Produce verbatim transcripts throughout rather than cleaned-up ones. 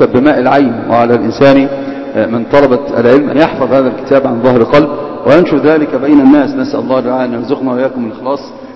يكتب بماء العين، وعلى الإنسان من طلبة العلم أن يحفظ هذا الكتاب عن ظهر قلب وينشر ذلك بين الناس. نسأل الله تعالى أن يرزقنا وإياكم الإخلاص،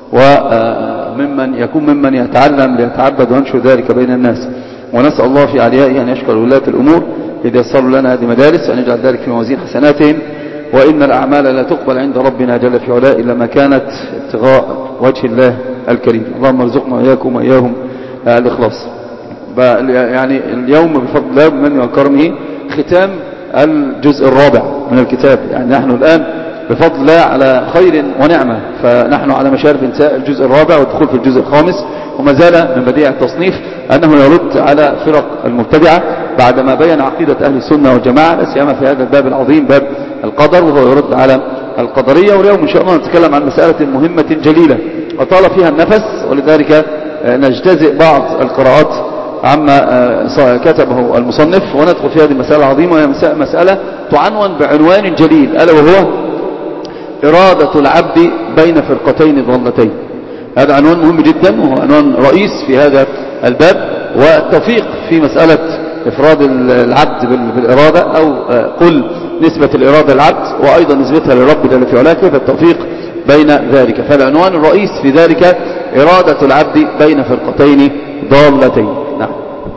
وممن يكون ممن يتعلم ليتعبد وينشر ذلك بين الناس. ونسأل الله في عليائه أن يشكر ولاة الأمور إذا يسروا لنا هذه المدارس، وأن يجعل ذلك في موازين حسناتهم. وإن الأعمال لا تقبل عند ربنا جل في علاه إلا ما كانت ابتغاء وجه الله الكريم. اللهم ارزقنا وإياكم وإياهم الإخلاص. يعني اليوم بفضل الله بمن وكرمه ختام الجزء الرابع من الكتاب. يعني نحن الآن بفضل الله على خير ونعمة، فنحن على مشارف انتهاء الجزء الرابع والدخول في الجزء الخامس. وما زال من بديع التصنيف أنه يرد على فرق المبتدعة بعدما بين عقيدة أهل السنة والجماعة، لا سيما في هذا الباب العظيم باب القدر، وهو يرد على القدرية. واليوم إن شاء الله نتكلم عن مسألة مهمة جليلة وطال فيها النفس، ولذلك نجتزئ بعض القراءات عما كتبه المصنف وندخل في هذه المسألة العظيمة، وهي مسألة تعنون بعنوان جليل، ألا وهو إرادة العبد بين فرقتين ضالتين. هذا عنوان مهم جدا، وهو عنوان رئيس في هذا الباب. والتوفيق في مسألة إفراد العبد بالإرادة، أو قل نسبة الإرادة للعبد وأيضا نسبتها للرب جل في علاه، كيف التوفيق بين ذلك. فالعنوان الرئيس في ذلك إرادة العبد بين فرقتين ضالتين. نعم.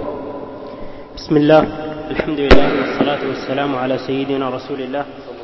بسم الله، الحمد لله والصلاة والسلام على سيدنا رسول الله.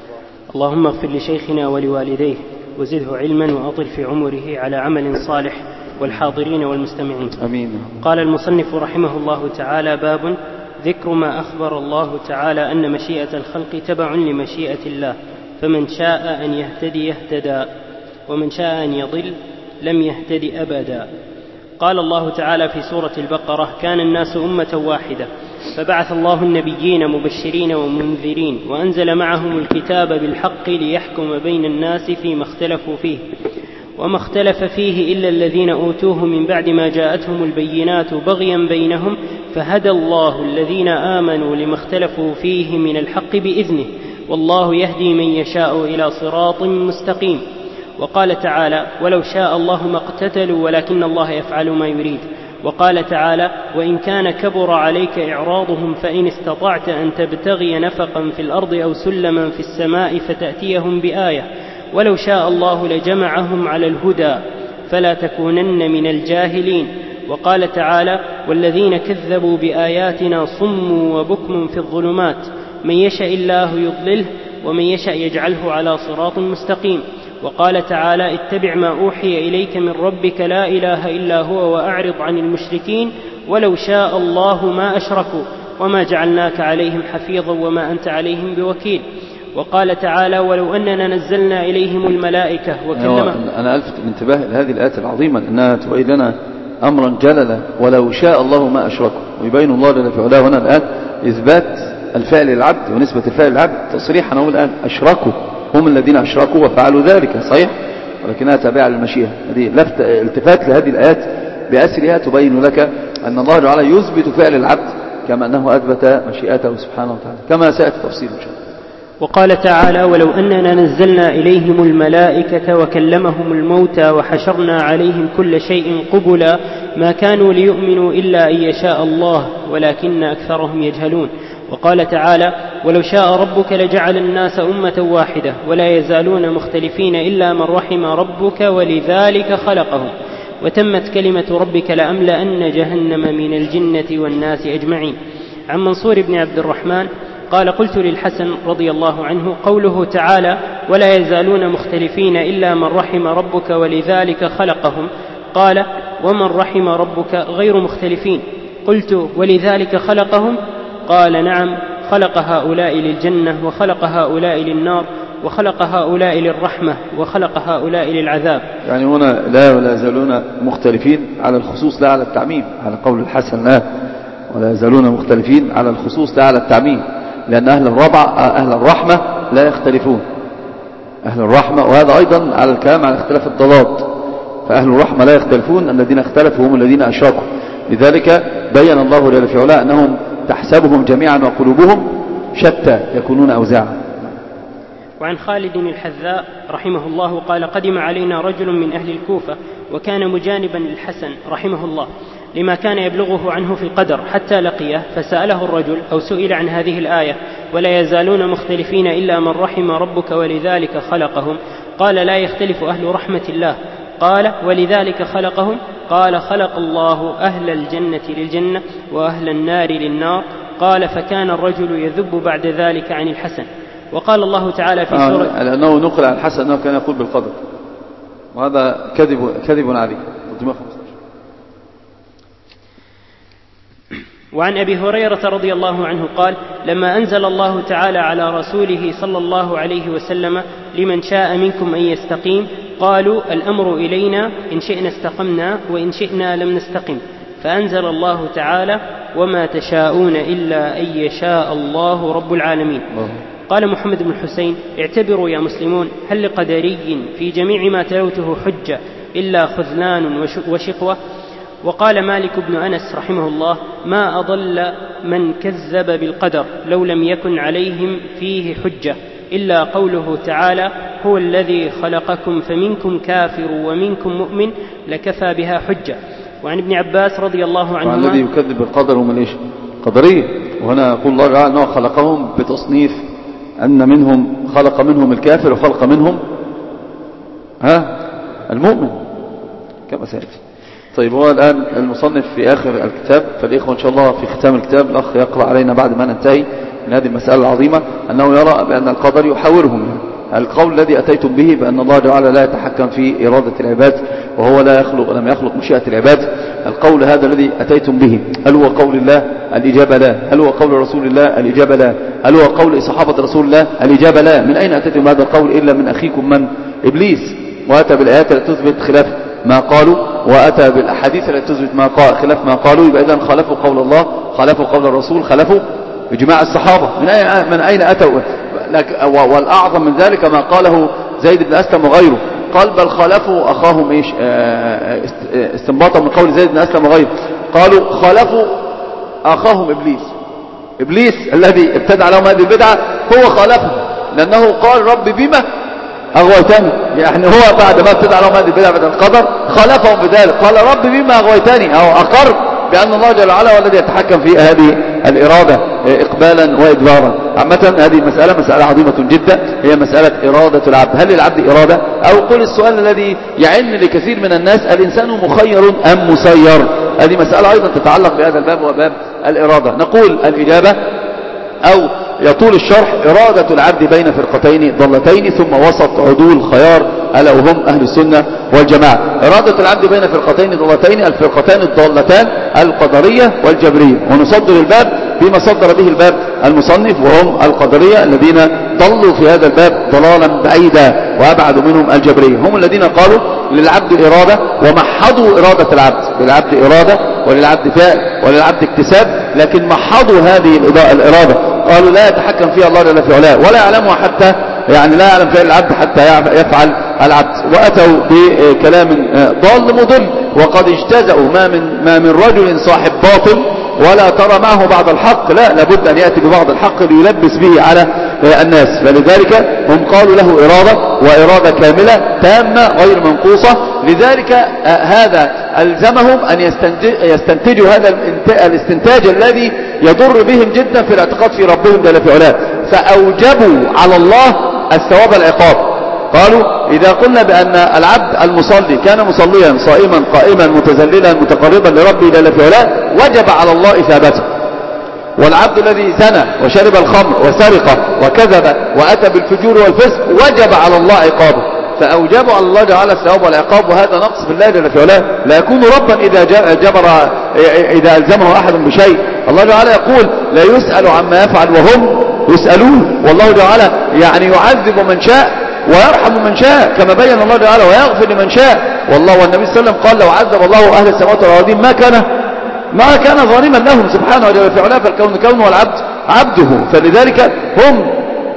اللهم اغفر لشيخنا ولوالديه وزده علما وأطل في عمره على عمل صالح والحاضرين والمستمعين. أمين. قال المصنف رحمه الله تعالى: باب ذكر ما أخبر الله تعالى أن مشيئة الخلق تبع لمشيئة الله، فمن شاء أن يهتدي اهتدى، ومن شاء أن يضل لم يهتدي أبدا. قال الله تعالى في سورة البقرة: كان الناس أمة واحدة فبعث الله النبيين مبشرين ومنذرين وأنزل معهم الكتاب بالحق ليحكم بين الناس فيما اختلفوا فيه، وما اختلف فيه إلا الذين أوتوه من بعد ما جاءتهم البينات بغيا بينهم، فهدى الله الذين آمنوا لما اختلفوا فيه من الحق بإذنه، والله يهدي من يشاء إلى صراط مستقيم. وقال تعالى: ولو شاء الله ما اقتتلوا ولكن الله يفعل ما يريد. وقال تعالى: وإن كان كبر عليك إعراضهم فإن استطعت أن تبتغي نفقا في الأرض أو سلما في السماء فتأتيهم بآية، ولو شاء الله لجمعهم على الهدى فلا تكونن من الجاهلين. وقال تعالى: والذين كذبوا بآياتنا صم وبكم في الظلمات من يشاء الله يضلله ومن يشاء يجعله على صراط مستقيم. وقال تعالى: اتبع ما أوحي إليك من ربك لا إله إلا هو وأعرض عن المشركين ولو شاء الله ما أشركوا وما جعلناك عليهم حفيظا وما أنت عليهم بوكيل. وقال تعالى: ولو أننا نزلنا إليهم الملائكة وكلمهم. أنا ألفت الانتباه لهذه الآية العظيمة لأنها تبين لنا أمرا جللا: ولو شاء الله ما أشركوا. ويبين الله جل في علاه هنا الآن إثبات الفعل للعبد ونسبة الفعل للعبد تصريحا. نقول الآن أشركوا، هم الذين أشركوا وفعلوا ذلك، صحيح، ولكنها تابعة للمشيئة. هذه لفت التفات لهذه الآيات بأسرها تبين لك أن الله تعالى يثبت فعل العبد كما أنه أثبت مشيئته سبحانه وتعالى، كما سيأتي تفصيل إن شاء الله. وقال تعالى: ولو أننا نزلنا إليهم الملائكة وكلمهم الموتى وحشرنا عليهم كل شيء قبلا ما كانوا ليؤمنوا إلا أن يشاء الله ولكن أكثرهم يجهلون. وقال تعالى: ولو شاء ربك لجعل الناس أمة واحدة ولا يزالون مختلفين إلا من رحم ربك ولذلك خلقهم وتمت كلمة ربك لأملأن جهنم من الجنة والناس أجمعين. عن منصور بن عبد الرحمن قال: قلت للحسن رضي الله عنه: قوله تعالى ولا يزالون مختلفين إلا من رحم ربك ولذلك خلقهم، قال: ومن رحم ربك غير مختلفين. قلت: ولذلك خلقهم؟ قال: نعم، خلق هؤلاء للجنة وخلق هؤلاء للنار وخلق هؤلاء للرحمة وخلق هؤلاء للعذاب. يعني هنا لا ولا يزالون مختلفين على الخصوص لا على التعميم، على قول الحسن لا ولا يزالون مختلفين على الخصوص لا على التعميم، لأن أهل الربع أهل الرحمة لا يختلفون، أهل الرحمة. وهذا أيضا على الكلام على اختلاف الضلات، فأهل الرحمة لا يختلفون، الذين اختلفوا هم الذين أشركوا. لذلك بين الله جل في علاه أنهم تحسبهم جميعا وقلوبهم شتى يكونون أوزاعا. وعن خالد الحذاء رحمه الله قال: قدم علينا رجل من أهل الكوفة وكان مجانبا للحسن رحمه الله، لما كان يبلغه عنه في القدر حتى لقيه فسأله الرجل أو سئل عن هذه الآية ولا يزالون مختلفين إلا من رحم ربك ولذلك خلقهم، قال لا يختلف أهل رحمة الله. قال ولذلك خلقهم، قال خلق الله أهل الجنة للجنة وأهل النار للنار. قال فكان الرجل يذب بعد ذلك عن الحسن. وقال الله تعالى في سورة آه لأنه نقل عن الحسن أنه كان يقول بالقدر، وهذا كذب كذب عليه. وعن أبي هريرة رضي الله عنه قال لما أنزل الله تعالى على رسوله صلى الله عليه وسلم لمن شاء منكم أن يستقيم قالوا الأمر إلينا إن شئنا استقمنا وإن شئنا لم نستقم، فأنزل الله تعالى وما تشاءون إلا أن يشاء الله رب العالمين. قال محمد بن الحسين اعتبروا يا مسلمون هل لقدري في جميع ما تلوته حجة إلا خذلان وشقوة. وقال مالك بن أنس رحمه الله ما أضل من كذب بالقدر لو لم يكن عليهم فيه حجة إلا قوله تعالى هو الذي خلقكم فمنكم كافر ومنكم مؤمن لكفى بها حجة. وعن ابن عباس رضي الله عنهما الذي يكذب بالقدر هم ليش قدرية، وهنا يقول الله تعالى أنه خلقهم بتصنيف أن منهم خلق منهم الكافر وخلق منهم ها المؤمن كما سيأتي. طيب هو الآن المصنف في آخر الكتاب، فالإخوة إن شاء الله في ختام الكتاب الأخ يقرأ علينا بعد ما ننتهي من هذه المسألة العظيمة أنه يرى بأن القدر يحاورهم يعني. القول الذي أتيتم به بأن الله تعالى لا يتحكم في إرادة العباد وهو لا يخلق ولم يخلق مشيئة العباد، القول هذا الذي أتيتم به هل هو قول الله؟ الإجابة لا. هل هو قول رسول الله؟ الإجابة لا. هل هو قول صحابة رسول الله؟ الإجابة لا. من أين أتيتم هذا القول إلا من أخيكم من إبليس، وأتى بالآيات التي تثبت خلاف ما قالوا وأتى بالأحاديث التي تثبت ما قال خلاف ما قالوا. يبقى إذن خالفوا قول الله، خالفوا قول الرسول، خالفوا إجماع الصحابة. من أين من أين أتوا؟ والأعظم من ذلك ما قاله زيد بن أسلم وغيره، قال بل خالفوا أخاهم إيش استنباطا من قول زيد بن أسلم وغيره، قالوا خالفوا أخاهم إبليس. إبليس الذي ابتدع لهم هذه البدعة هو خالفه، لأنه قال رب بما أغويتني، يعني هو بعد ما ابتدع لهم هذه البدعة بدل القدر خالفهم بذلك، قال رب بما أغويتني، أو أقر بأن الله جل وعلا هو الذي يتحكم في هذه الإرادة إقبالا وإدبارا. عامة هذه مسألة مسألة عظيمة جدا، هي مسألة إرادة العبد. هل العبد إرادة؟ أو قل السؤال الذي يعن لكثير من الناس الإنسان مخير أم مسير؟ هذه مسألة أيضا تتعلق بهذا الباب وباب الإرادة. نقول الإجابة أو يطول الشرح إرادة العبد بين فرقتين ضلتين ثم وسط عدول خيار ألا وهم أهل السنة والجماعة. إرادة العبد بين فرقتين ضلتين، الفرقتان الضالتان القدرية والجبرية، ونصدر الباب بما صدر به الباب المصنف وهم القدرية الذين ضلوا في هذا الباب ضلالا بعيدا وأبعد منهم الجبرية، هم الذين قالوا للعبد إرادة ومحضوا إرادة العبد، للعبد إرادة وللعبد فعل وللعبد اكتساب، لكن محضوا هذه الإرادة، قالوا لا يتحكم فيها الله جل في علاه ولا يعلمها حتى يعني لا يعلم فعل العبد حتى يفعل العبد. وأتوا بكلام ضال مضل، وقد اجتزأوا ما من ما من رجل صاحب باطل ولا ترى معه بعض الحق، لا لابد أن يأتي ببعض الحق ليلبس به على الناس، فلذلك هم قالوا له إرادة وإرادة كاملة تامة غير منقوصة. لذلك هذا ألزمهم أن يستنتجوا هذا الاستنتاج الذي يضر بهم جدا في الاعتقاد في ربهم جل في علاه، فأوجبوا على الله الثواب العقاب. قالوا إذا قلنا بأن العبد المصلي كان مصليا صائما قائما متذللا متقربا لربه جل في علاه وجب على الله إثابته، والعبد الذي زنى وشرب الخمر وسرق وكذب وأتى بالفجور والفسق وجب على الله عقابه، فأوجبوا على الله جعل الثواب والعقاب، وهذا نقص في الله جل في علاه. لا يكون ربا إذا جبر إذا ألزمه أحد بشيء. الله تعالى يقول لا يسأل عما يفعل وهم يسألون، والله تعالى يعني يعذب من شاء ويرحم من شاء كما بين الله تعالى ويغفر لمن شاء. والله والنبي صلى الله عليه وسلم قال لو عذب الله أهل السماوات والأرضين ما كان ما كان ظالما لهم سبحانه وتعالى في علاه، فالكون كون والعبد عبده. فلذلك هم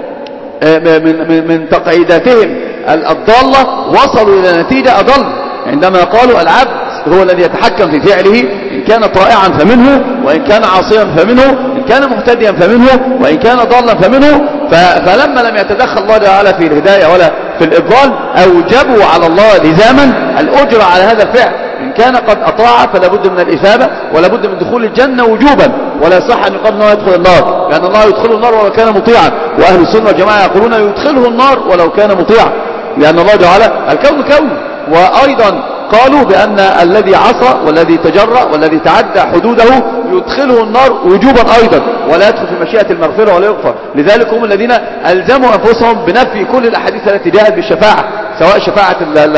من من من تقعيداتهم الضالة وصلوا إلى نتيجة أضل عندما قالوا العبد هو الذي يتحكم في فعله، إن كان طائعا فمنه وإن كان عاصيا فمنه، إن كان مهتديا فمنه وإن كان ضالا فمنه. فلما لم يتدخل الله تعالى في الهداية ولا في الإضلال أوجبوا على الله لزاما الأجر على هذا الفعل، إن كان قد أطاع فلا بد من الإثابة ولا بد من دخول الجنة وجوبا، ولا صح أن يقال أنه يدخل النار، لأن الله يدخله النار ولو كان مطيعا، وأهل السنة والجماعة يقولون يدخله النار ولو كان مطيعا، لأن الله تعالى الكون كون. وأيضا قالوا بأن الذي عصى والذي تجرأ والذي تعدى حدوده يدخله النار وجوبا أيضا، ولا يدخل في مشيئة المغفرة ولا يغفر. لذلك هم الذين ألزموا أنفسهم بنفي كل الأحاديث التي جاءت بالشفاعة، سواء شفاعة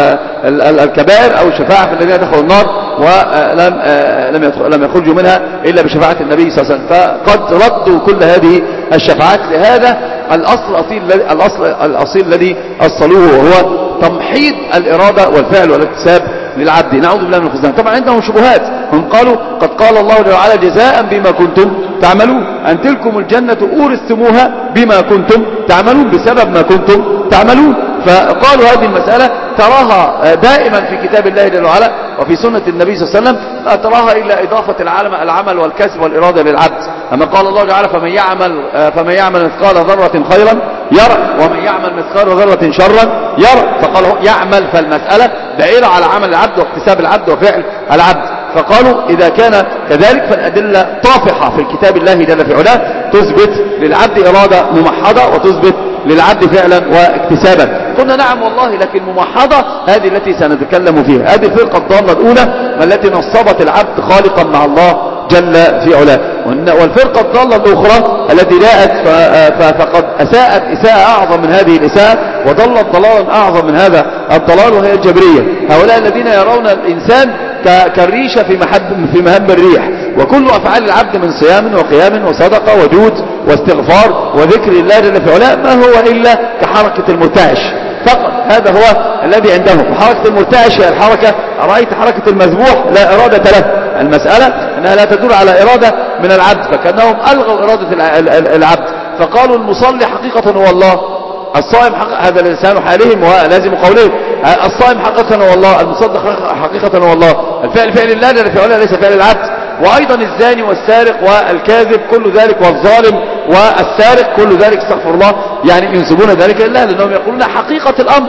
الكبائر أو شفاعة في الذين دخلوا النار ولم لم لم يخرجوا منها إلا بشفاعة النبي صلى الله عليه وسلم. فقد ردوا كل هذه الشفاعات لهذا الأصل الأصيل الأصل الأصيل الذي أصلوه، وهو تمحيض الإرادة والفعل والاكتساب للعبد. نعوذ بالله من الخزلان. طبعا عندهم شبهات، هم قالوا قد قال الله تعالى جزاء بما كنتم تعملون، أن تلكم الجنة أورثتموها بما كنتم تعملون، بسبب ما كنتم تعملون. فقالوا هذه المسألة تراها دائما في كتاب الله جل وعلا وفي سنة النبي صلى الله عليه وسلم، لا تراها إلا إضافة العالم العمل والكسب والإرادة للعبد. أما قال الله تعالى فمن يعمل, فمن يعمل مثقال ذرة خيرا يرى ومن يعمل مثقال ذرة شرا يرى، فقال يعمل، فالمسألة دائرة على عمل العبد واكتساب العبد وفعل العبد. فقالوا إذا كان كذلك فالأدلة طافحة في كتاب الله جل في علاه تثبت للعبد إرادة ممحضة وتثبت للعبد فعلا واكتسابا. قلنا نعم والله، لكن ممحضة هذه التي سنتكلم فيها، هذه الفرقة الضالة الأولى التي نصبت العبد خالقا مع الله جل في علاه. والفرقة الضالة الأخرى التي جاءت فقد أساءت إساءة أعظم من هذه الإساءة وضلت ضلالا أعظم من هذا الضلال، وهي الجبرية. هؤلاء الذين يرون الإنسان كالريشة في محب في مهب الريح، وكل أفعال العبد من صيام وقيام وصدقة وجود واستغفار وذكر الله جل في علاه ما هو إلا كحركة المرتعش فقط. هذا هو الذي عندهم. وحركة المرتعش هي الحركة، رأيت حركة المذبوح لا إرادة له. المسألة أنها لا تدور على إرادة من العبد، فكأنهم ألغوا إرادة العبد. فقالوا المصلي حقيقة هو الله، الصائم حقيقة، هذا لسان حالهم ولازم قولهم، الصائم حقيقة هو الله، المصدق حقيقة هو الله، الفعل فعل الله جل في علاه ليس فعل العبد. وأيضا الزاني والسارق والكاذب كل ذلك، والظالم والسارق كل ذلك استغفر الله، يعني ينسبون ذلك لله، لأنهم يقولون حقيقة الأمر.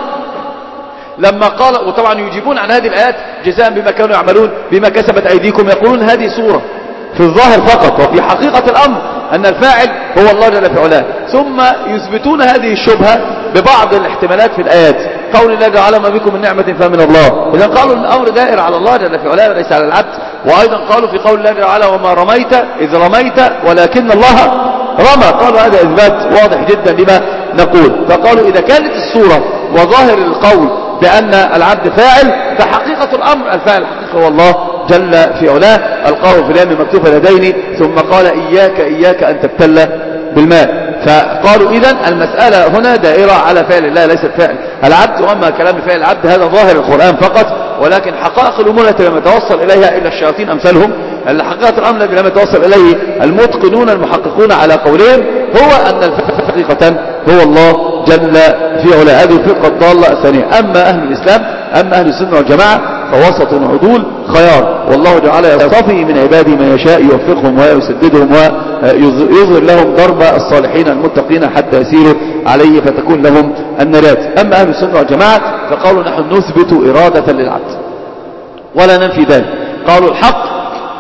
لما قال، وطبعا يجيبون عن هذه الآيات جزاء بما كانوا يعملون بما كسبت أيديكم، يقولون هذه صورة في الظاهر فقط، وفي حقيقة الأمر أن الفاعل هو الله جل في علاه. ثم يثبتون هذه الشبهة ببعض الاحتمالات في الآيات، قول الله تعالى ما بكم من نعمة فمن الله، إذا قالوا الأمر دائر على الله جل في علاه وليس على العبد. وأيضا قالوا في قول الله تعالى وما رميت إذ رميت ولكن الله رمى، قالوا هذا إثبات واضح جدا لما نقول. فقالوا إذا كانت الصورة وظاهر القول بأن العبد فاعل، فحقيقة الأمر الفاعل حقيقة هو الله جل في علاه. ألقاه في اليم مكتوف اليدين ثم قال إياك إياك أن تبتل بالماء. فقالوا إذن المسألة هنا دائرة على فعل الله ليست فعل العبد. وأما كلام فعل العبد هذا ظاهر القرآن فقط، ولكن حقائق الأمور التي لم يتوصل إليها إلا الشياطين أمثالهم، حقيقة الأمر الذي لم يتوصل إليه المتقنون المحققون على قولهم هو أن الفعل حقيقة هو الله جل في علاه. هذه الفرقة الضالة الثانية. أما أهل الإسلام، أما أهل السنة والجماعة فوسط عدول خيار، والله تعالى يصطفي من عباده من يشاء يوفقهم ويسددهم ويظهر لهم ضرب الصالحين المتقين حتى يسيروا عليه فتكون لهم النجاة. أما أهل السنة والجماعة فقالوا نحن نثبت إرادة للعبد ولا ننفي ذلك. قالوا الحق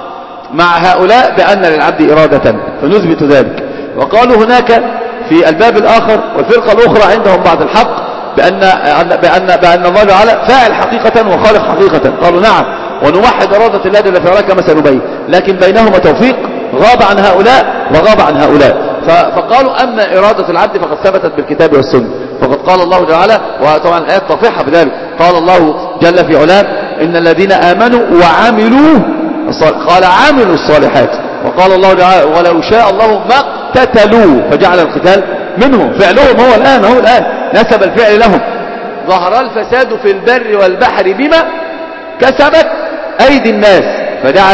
مع هؤلاء بأن للعبد إرادة فنثبت ذلك. وقالوا هناك في الباب الآخر والفرقة الأخرى عندهم بعض الحق بأن, بأن, بأن الله تعالى فاعل حقيقة وخالق حقيقة. قالوا نعم ونوحد إرادة الله جل في علاه كما سنبين، لكن بينهما توفيق غاب عن هؤلاء وغاب عن هؤلاء. فقالوا أما إرادة العبد فقد ثبتت بالكتاب والسنة، فقد قال الله تعالى، وطبعا الآيات طافحة بذلك، قال الله جل في علاه إن الذين آمنوا وعملوا قال عملوا الصالحات، وقال الله تعالى ولو شاء الله ما اقتتلوا فجعل القتال منهم، فعلهم هو الآن هو الآن نسب الفعل لهم. ظهر الفساد في البر والبحر بما كسبت أيدي الناس فجعل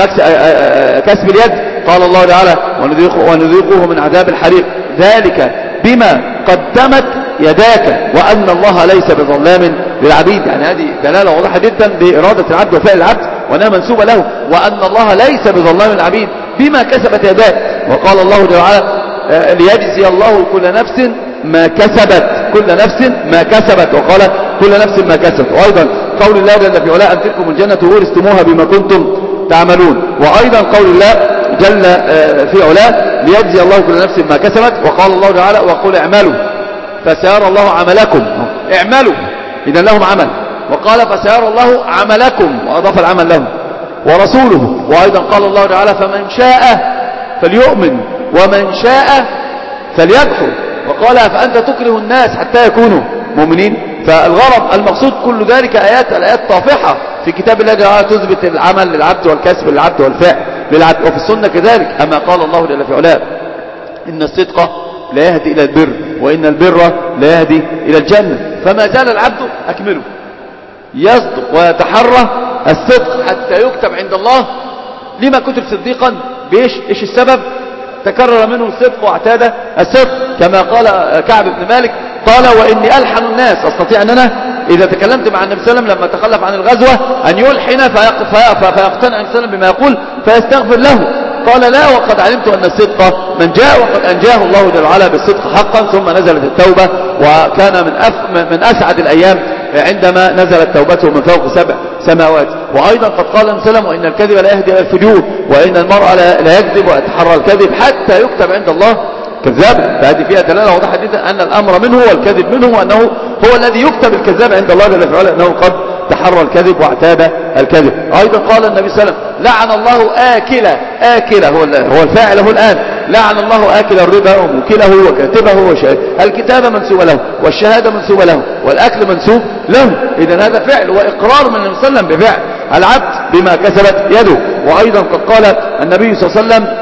كسب اليد. قال الله تعالى ونذيقه, ونذيقه من عذاب الحريق ذلك بما قدمت يداك وأن الله ليس بظلام للعبيد. يعني هذه دلالة واضحة جدا بإرادة العبد وفعل العبد وأنها منسوبة له، وأن الله ليس بظلام للعبيد بما كسبت يداك. وقال الله تعالى ليجزي الله كل نفس ما كسبت، كل نفس ما كسبت، وقال كل نفس ما كسبت. وأيضا قول الله جل في علاه أن تلكم الجنة ورثتموها بما كنتم تعملون. وأيضا قول الله جل في علاه ليجزي الله كل نفس ما كسبت. وقال الله تعالى وقل اعملوا فسيرى الله عملكم. اعملوا إذا لهم عمل. وقال فسيرى الله عملكم وأضاف العمل لهم ورسوله. وأيضا قال الله تعالى فمن شاء فليؤمن ومن شاء فليكفر. وقال فأنت تكره الناس حتى يكونوا مؤمنين. فالغرض المقصود كل ذلك آيات الآيات طافحة في كتاب الله تعالى تثبت العمل للعبد والكسب للعبد والفعل للعبد. وفي السنة كذلك أما قال الله جل في علاه إن الصدق لا يهدي إلى البر وإن البر لا يهدي إلى الجنة. فما زال العبد أكمله يصدق ويتحرى الصدق حتى يكتب عند الله. لما كتب صديقا بإيش إيش السبب؟ تكرر منه الصدق واعتاد الصدق كما قال كعب بن مالك قال وإني ألحن الناس أستطيع أن أنا إذا تكلمت مع النبي صلى الله عليه وسلم لما تخلف عن الغزوة أن يلحن فيقتنع النبي صلى الله عليه وسلم بما يقول فيستغفر له. قال لا وقد علمت أن الصدق من جاء وقد أنجاه الله جل وعلا بالصدق حقا. ثم نزلت التوبة وكان من أف من أسعد الأيام عندما نزلت توبته من فوق سبع سماوات. وأيضا قد قال النبي صلى الله عليه وسلم وإن الكذب لا يهدي إلى الفجور وإن المرء لا يكذب ويتحرى الكذب حتى يكتب عند الله كذاب. فهذه فيها دلالة واضحة جدا أن الأمر منه والكذب منه وأنه هو الذي يكتب الكذاب عند الله جل وعلا أنه قد تحرى الكذب واعتاد الكذب. أيضا قال النبي صلى الله عليه وسلم لعن الله آكل آكل هو هو الفاعل هو الآن لعن الله آكل الربا وموكله وكاتبه وشاهد. الكتابة منسوبة له والشهادة منسوبة له والأكل منسوب له. إذن هذا فعل وإقرار من النبي صلى الله عليه وسلم بفعل العبد بما كسبت يده. وأيضا قد قال النبي صلى الله عليه وسلم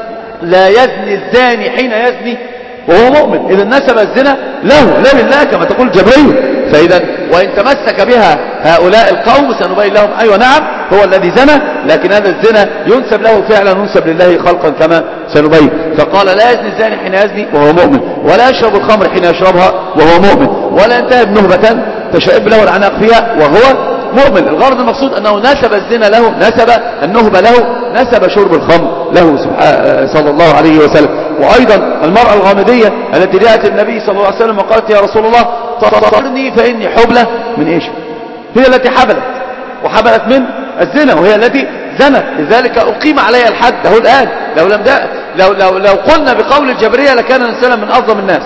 لا يزني الزاني حين يزني وهو مؤمن. إذا نسب الزنا له لا لله كما تقول جبريل. فإذا وإن تمسك بها هؤلاء القوم سنبين لهم أيوة نعم هو الذي زنى لكن هذا الزنا ينسب له فعلا ينسب لله خلقا كما سنبين. فقال لا يزني الزاني حين يزني وهو مؤمن ولا يشرب الخمر حين يشربها وهو مؤمن ولا ينتهب نهبة تشعب له العناق فيها وهو مؤمن. الغرض المقصود أنه نسب الزنا له نسب النهبة له نسب شرب الخمر له صلى الله عليه وسلم. وأيضا المرأة الغامدية التي جاءت النبي صلى الله عليه وسلم وقالت يا رسول الله طهرني فإني حبلة من إيش؟ هي التي حبلت وحبلت من الزنا وهي التي زنت. لذلك أقيم عليها الحد له الآن. لو لم لو لو لو قلنا بقول الجبرية لكان النبي صلى الله عليه وسلم من أظلم الناس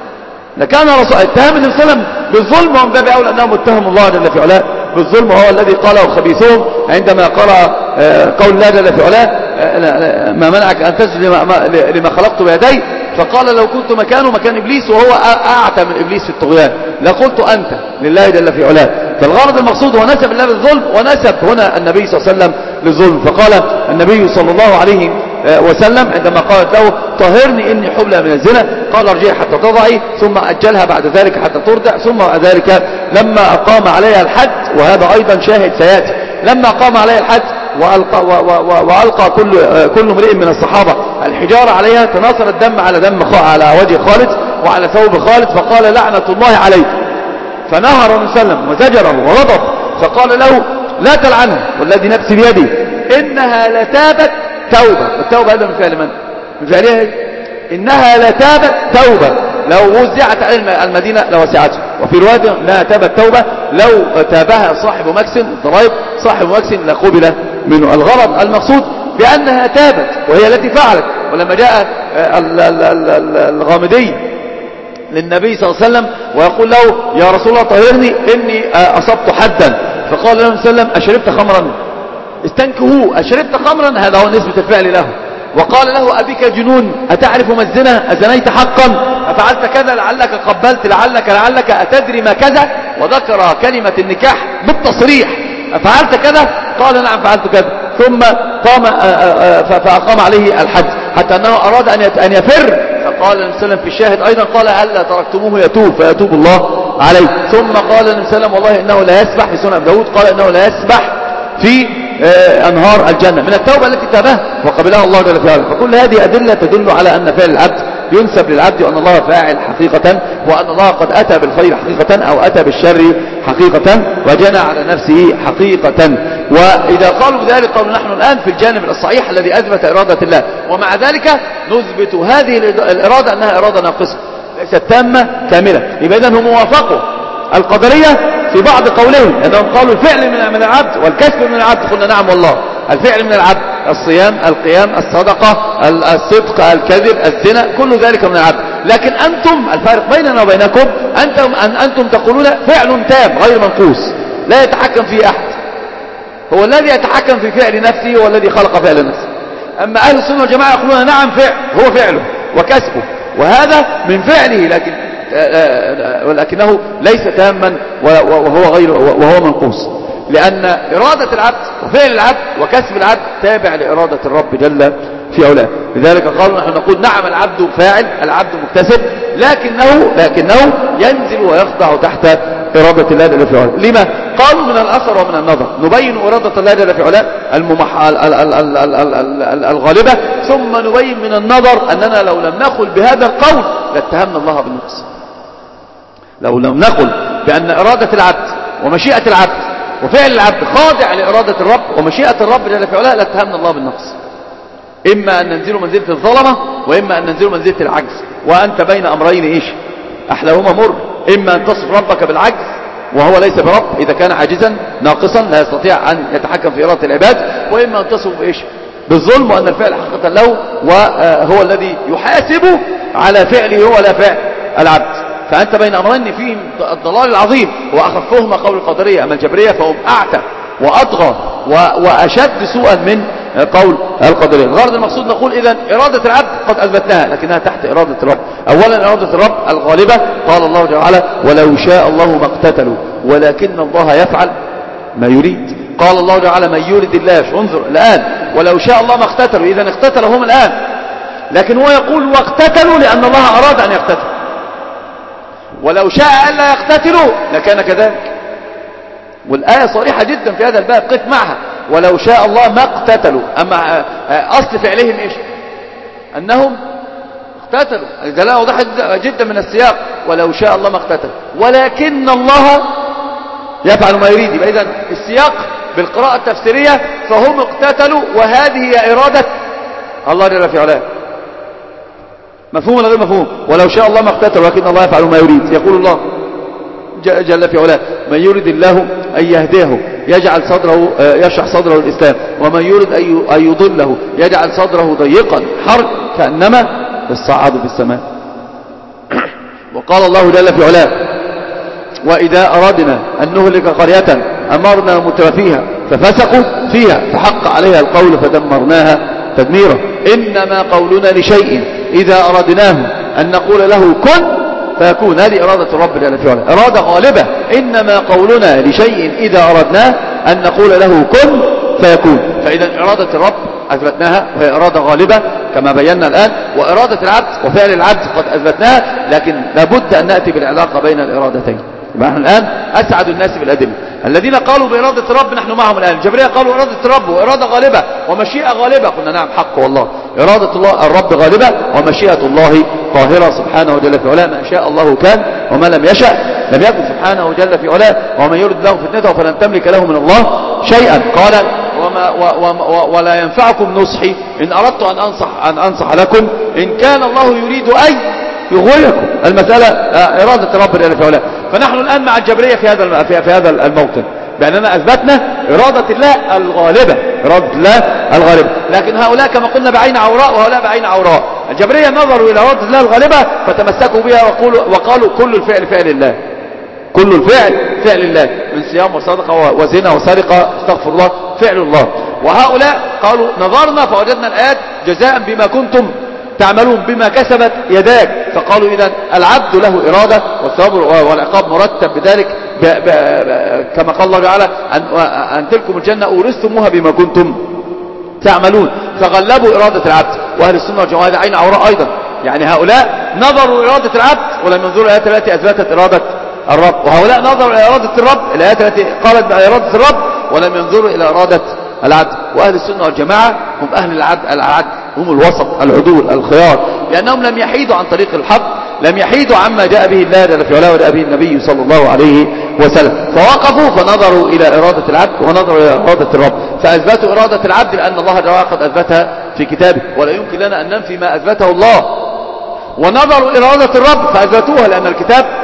لكان رسول اتهم النبي صلى الله عليه وسلم بالظلم ومن باب أولى أنه متهم الله جل في علاه بالظلم وهو الذي قاله خبيثهم عندما قرأ قول الله جل في علاه ما منعك أن تسجد لما, لما خلقت بيدي. فقال لو كنت مكانه مكان إبليس وهو أعتى من إبليس في الطغيان لقلت أنت لله جل في علاه. فالغرض المقصود هو نسب الله بالظلم ونسب هنا النبي صلى الله عليه وسلم للظلم. فقال النبي صلى الله عليه وسلم عندما قالت له طهرني إني حبلى من الزنا قال ارجعي حتى تضعي ثم أجلها بعد ذلك حتى ترضع. ثم بعد ذلك لما أقام عليها الحد وهذا أيضا شاهد سيأتي لما قام عليها الحد وألقى, و و و وألقى كل, كل امرئ من الصحابة الحجارة عليها تناثر الدم على دم على وجه خالد وعلى ثوب خالد فقال لعنة الله عليك. فنهر النبي صلى الله عليه وسلم وزجره وغضب فقال له لا تلعنها والذي نفسي بيدي إنها لتابت توبة. التوبة هذا من فعل من؟ من فعلها إنها لتابت توبة لو وزعت على المدينة لوسعته. وفي رواية لا تابت توبة لو تابها صاحب مكس الضرائب صاحب مكس لقبل منه. الغرض المقصود بأنها تابت وهي التي فعلت. ولما جاء الغامدي للنبي صلى الله عليه وسلم ويقول له يا رسول الله طهرني إني أصبت حدا فقال له صلى الله عليه وسلم أشربت خمرا استنكهوه أشربت خمرا هذا هو نسبة الفعل له. وقال له أبيك جنون أتعرف ما الزنا أزنيت حقا أفعلت كذا لعلك قبلت لعلك لعلك أتدري ما كذا وذكر كلمة النكاح بالتصريح أفعلت كذا قال نعم فعلت كذا. ثم قام فأقام عليه الحد حتى أنه أراد أن يفر فقال النبي صلى الله عليه وسلم في الشاهد أيضا قال هلا تركتموه يتوب فيتوب الله عليه. ثم قال النبي صلى الله عليه وسلم والله إنه لا يسبح في سنن أبي داود قال إنه لا يسبح في أنهار الجنة من التوبة التي تابها وقبلها الله جل وعلا. فكل هذه أدلة تدل على أن فعل العبد ينسب للعبد وأن الله فاعل حقيقة وأن الله قد أتى بالخير حقيقة أو أتى بالشر حقيقة وجنى على نفسه حقيقة. وإذا قالوا بذلك قالوا نحن الآن في الجانب الصحيح الذي أثبت إرادة الله ومع ذلك نثبت هذه الإرادة أنها إرادة ناقصة ليست تامة كاملة. يبقى إذن هم وافقوا القدرية في بعض قولهم لأنهم قالوا الفعل من من العبد والكسب من العبد. قلنا نعم والله، الفعل من العبد، الصيام، القيام، الصدقة، الصدق، الكذب، الزنا، كل ذلك من العبد. لكن أنتم الفارق بيننا وبينكم أنتم, أن أنتم تقولون فعل تام غير منقوص لا يتحكم فيه أحد، هو الذي يتحكم في فعل نفسه هو الذي خلق فعل نفسه. أما أهل السنة والجماعة يقولون نعم فعل هو فعله وكسبه وهذا من فعله، لكن ولكنه ليس تاما وهو غير وهو منقوص، لأن إرادة العبد وفعل العبد وكسب العبد تابع لإرادة الرب جل في علاه. لذلك قالوا نحن نقول نعم العبد فاعل، العبد مكتسب، لكنه لكنه ينزل ويخضع تحت إرادة الله جل في علاه. لما؟ قالوا من الأثر ومن النظر نبين إرادة الله جل في علاه الممح... الغالبة، ثم نبين من النظر أننا لو لم نقل بهذا القول لاتهمنا الله بالنقص. لو لم نقل بأن إرادة العبد ومشيئة العبد وفعل العبد خاضع لإرادة الرب ومشيئة الرب جل في علاه لاتهمنا الله بالنقص. إما أن ننزل منزلة الظلمة وإما أن ننزل منزلة العجز، وأنت بين أمرين إيش أحلاهما مر، إما أن تصف ربك بالعجز وهو ليس برب إذا كان عاجزا ناقصا لا يستطيع أن يتحكم في إرادة العباد، وإما أن تصف إيش بالظلم وأن الفعل حقيقة له وهو الذي يحاسب على فعله هو لا فعل العبد. فأنت بين أمرين فيهم الضلال العظيم، وأخفهما قول القدرية. أما الجبرية فهم أعتى وأطغى وأشد سوءا من قول القدرية. الغرض المقصود نقول إذن إرادة العبد قد أثبتناها لكنها تحت إرادة الرب. أولا إرادة الرب الغالبة، قال الله جل وعلا ولو شاء الله ما اقتتلوا ولكن الله يفعل ما يريد. قال الله جل وعلا من يريد الله، انظر الآن ولو شاء الله ما اقتتلوا، إذن اقتتلوا هم الآن، لكن هو يقول واقتتلوا لأن الله أراد أن يقتتلوا، ولو شاء ألا يقتتلوا لكان كذلك. والآية صريحة جدا في هذا الباب، قف معها ولو شاء الله ما اقتتلوا. أما أصل فعلهم إيش أنهم اقتتلوا، الدلالة واضحة جدا من السياق، ولو شاء الله ما اقتتلوا ولكن الله يفعل ما يريد. يبقى إذن السياق بالقراءة التفسيرية فهم اقتتلوا وهذه هي إرادة الله جل في علاه. مفهوم ولا غير مفهوم؟ ولو شاء الله ما اقتتل ولكن الله يفعل ما يريد. يقول الله جل في علاه من يريد الله أن يهديه يجعل صدره يشرح صدره الإسلام، ومن يريد أن يضله يجعل صدره ضيقا حرج كأنما يصعد في السماء. وقال الله جل في علاه وإذا أردنا أن نهلك قرية أمرنا مترفيها ففسقوا فيها فحق عليها القول فدمرناها تدميرا. إنما قولنا لشيء إذا أردناه أن نقول له كن فيكون. هذه إرادة الرب جل في علاه، إرادة غالبة. إنما قولنا لشيء إذا أردناه أن نقول له كن فيكون. فإذا إرادة الرب أثبتناها وهي إرادة غالبة كما بينا الآن، وإرادة العبد وفعل العبد قد أثبتناها، لكن لابد أن نأتي بالعلاقة بين الإرادتين. يبقى نحن الآن أسعد الناس بالأدلة. الذين قالوا بإرادة الرب نحن معهم الآن. الجبرية قالوا إرادة الرب وإرادة غالبة ومشيئة غالبة، قلنا نعم حق والله، إرادة الله الرب غالبة ومشيئة الله قاهرة سبحانه جل في علاه. ما شاء الله كان وما لم يشأ لم يكن سبحانه جل في علاه. ومن يرد له فتنته فلن تملك له من الله شيئا. قال وما و و ولا ينفعكم نصحي إن أردت أن أنصح, أن أنصح لكم إن كان الله يريد أن يغويكم. المسألة إرادة الرب جل في علاه. فنحن الآن مع الجبرية في هذا في هذا الموطن بأننا أثبتنا إرادة الله الغالبة، إرادة الله الغالبة. لكن هؤلاء كما قلنا بعين عوراء وهؤلاء بعين عوراء. الجبرية نظروا إلى إرادة الله الغالبة فتمسكوا بها وقالوا, وقالوا كل الفعل فعل الله، كل الفعل فعل الله من صيام وصدقة وزنا وسرقة استغفر الله فعل الله. وهؤلاء قالوا نظرنا فوجدنا الآيات جزاء بما كنتم تعملون بما كسبت يداك. فقالوا إذن العبد له إرادة والثواب والعقاب مرتب بذلك ب ب كما قال الله تعالى أن, أن تلكم الجنة أورثتموها بما كنتم تعملون. فغلبوا إرادة العبد. وأهل السنة والجماعة عين عوراء أيضا، يعني هؤلاء نظروا إرادة العبد ولم ينظروا الآيات التي أثبتت إرادة الرب، وهؤلاء نظروا إلى إرادة الرب الآيات التي قالت بإرادة الرب ولم ينظروا إلى إرادة العدل. وأهل السنة والجماعة هم أهل العدل, العدل هم الوسط العدول الخيار، لأنهم لم يحيدوا عن طريق الحق، لم يحيدوا عما جاء به الله جل في علاه وجاء به النبي صلى الله عليه وسلم. فوقفوا فنظروا إلى إرادة العبد ونظروا إلى إرادة الرب، فأثبتوا إرادة العبد لأن الله جل وعلا قد أثبتها في كتابه، ولا يمكن لنا أن ننفي ما أثبته الله. ونظروا إلى إرادة الرب فأثبتوها لأن الكتاب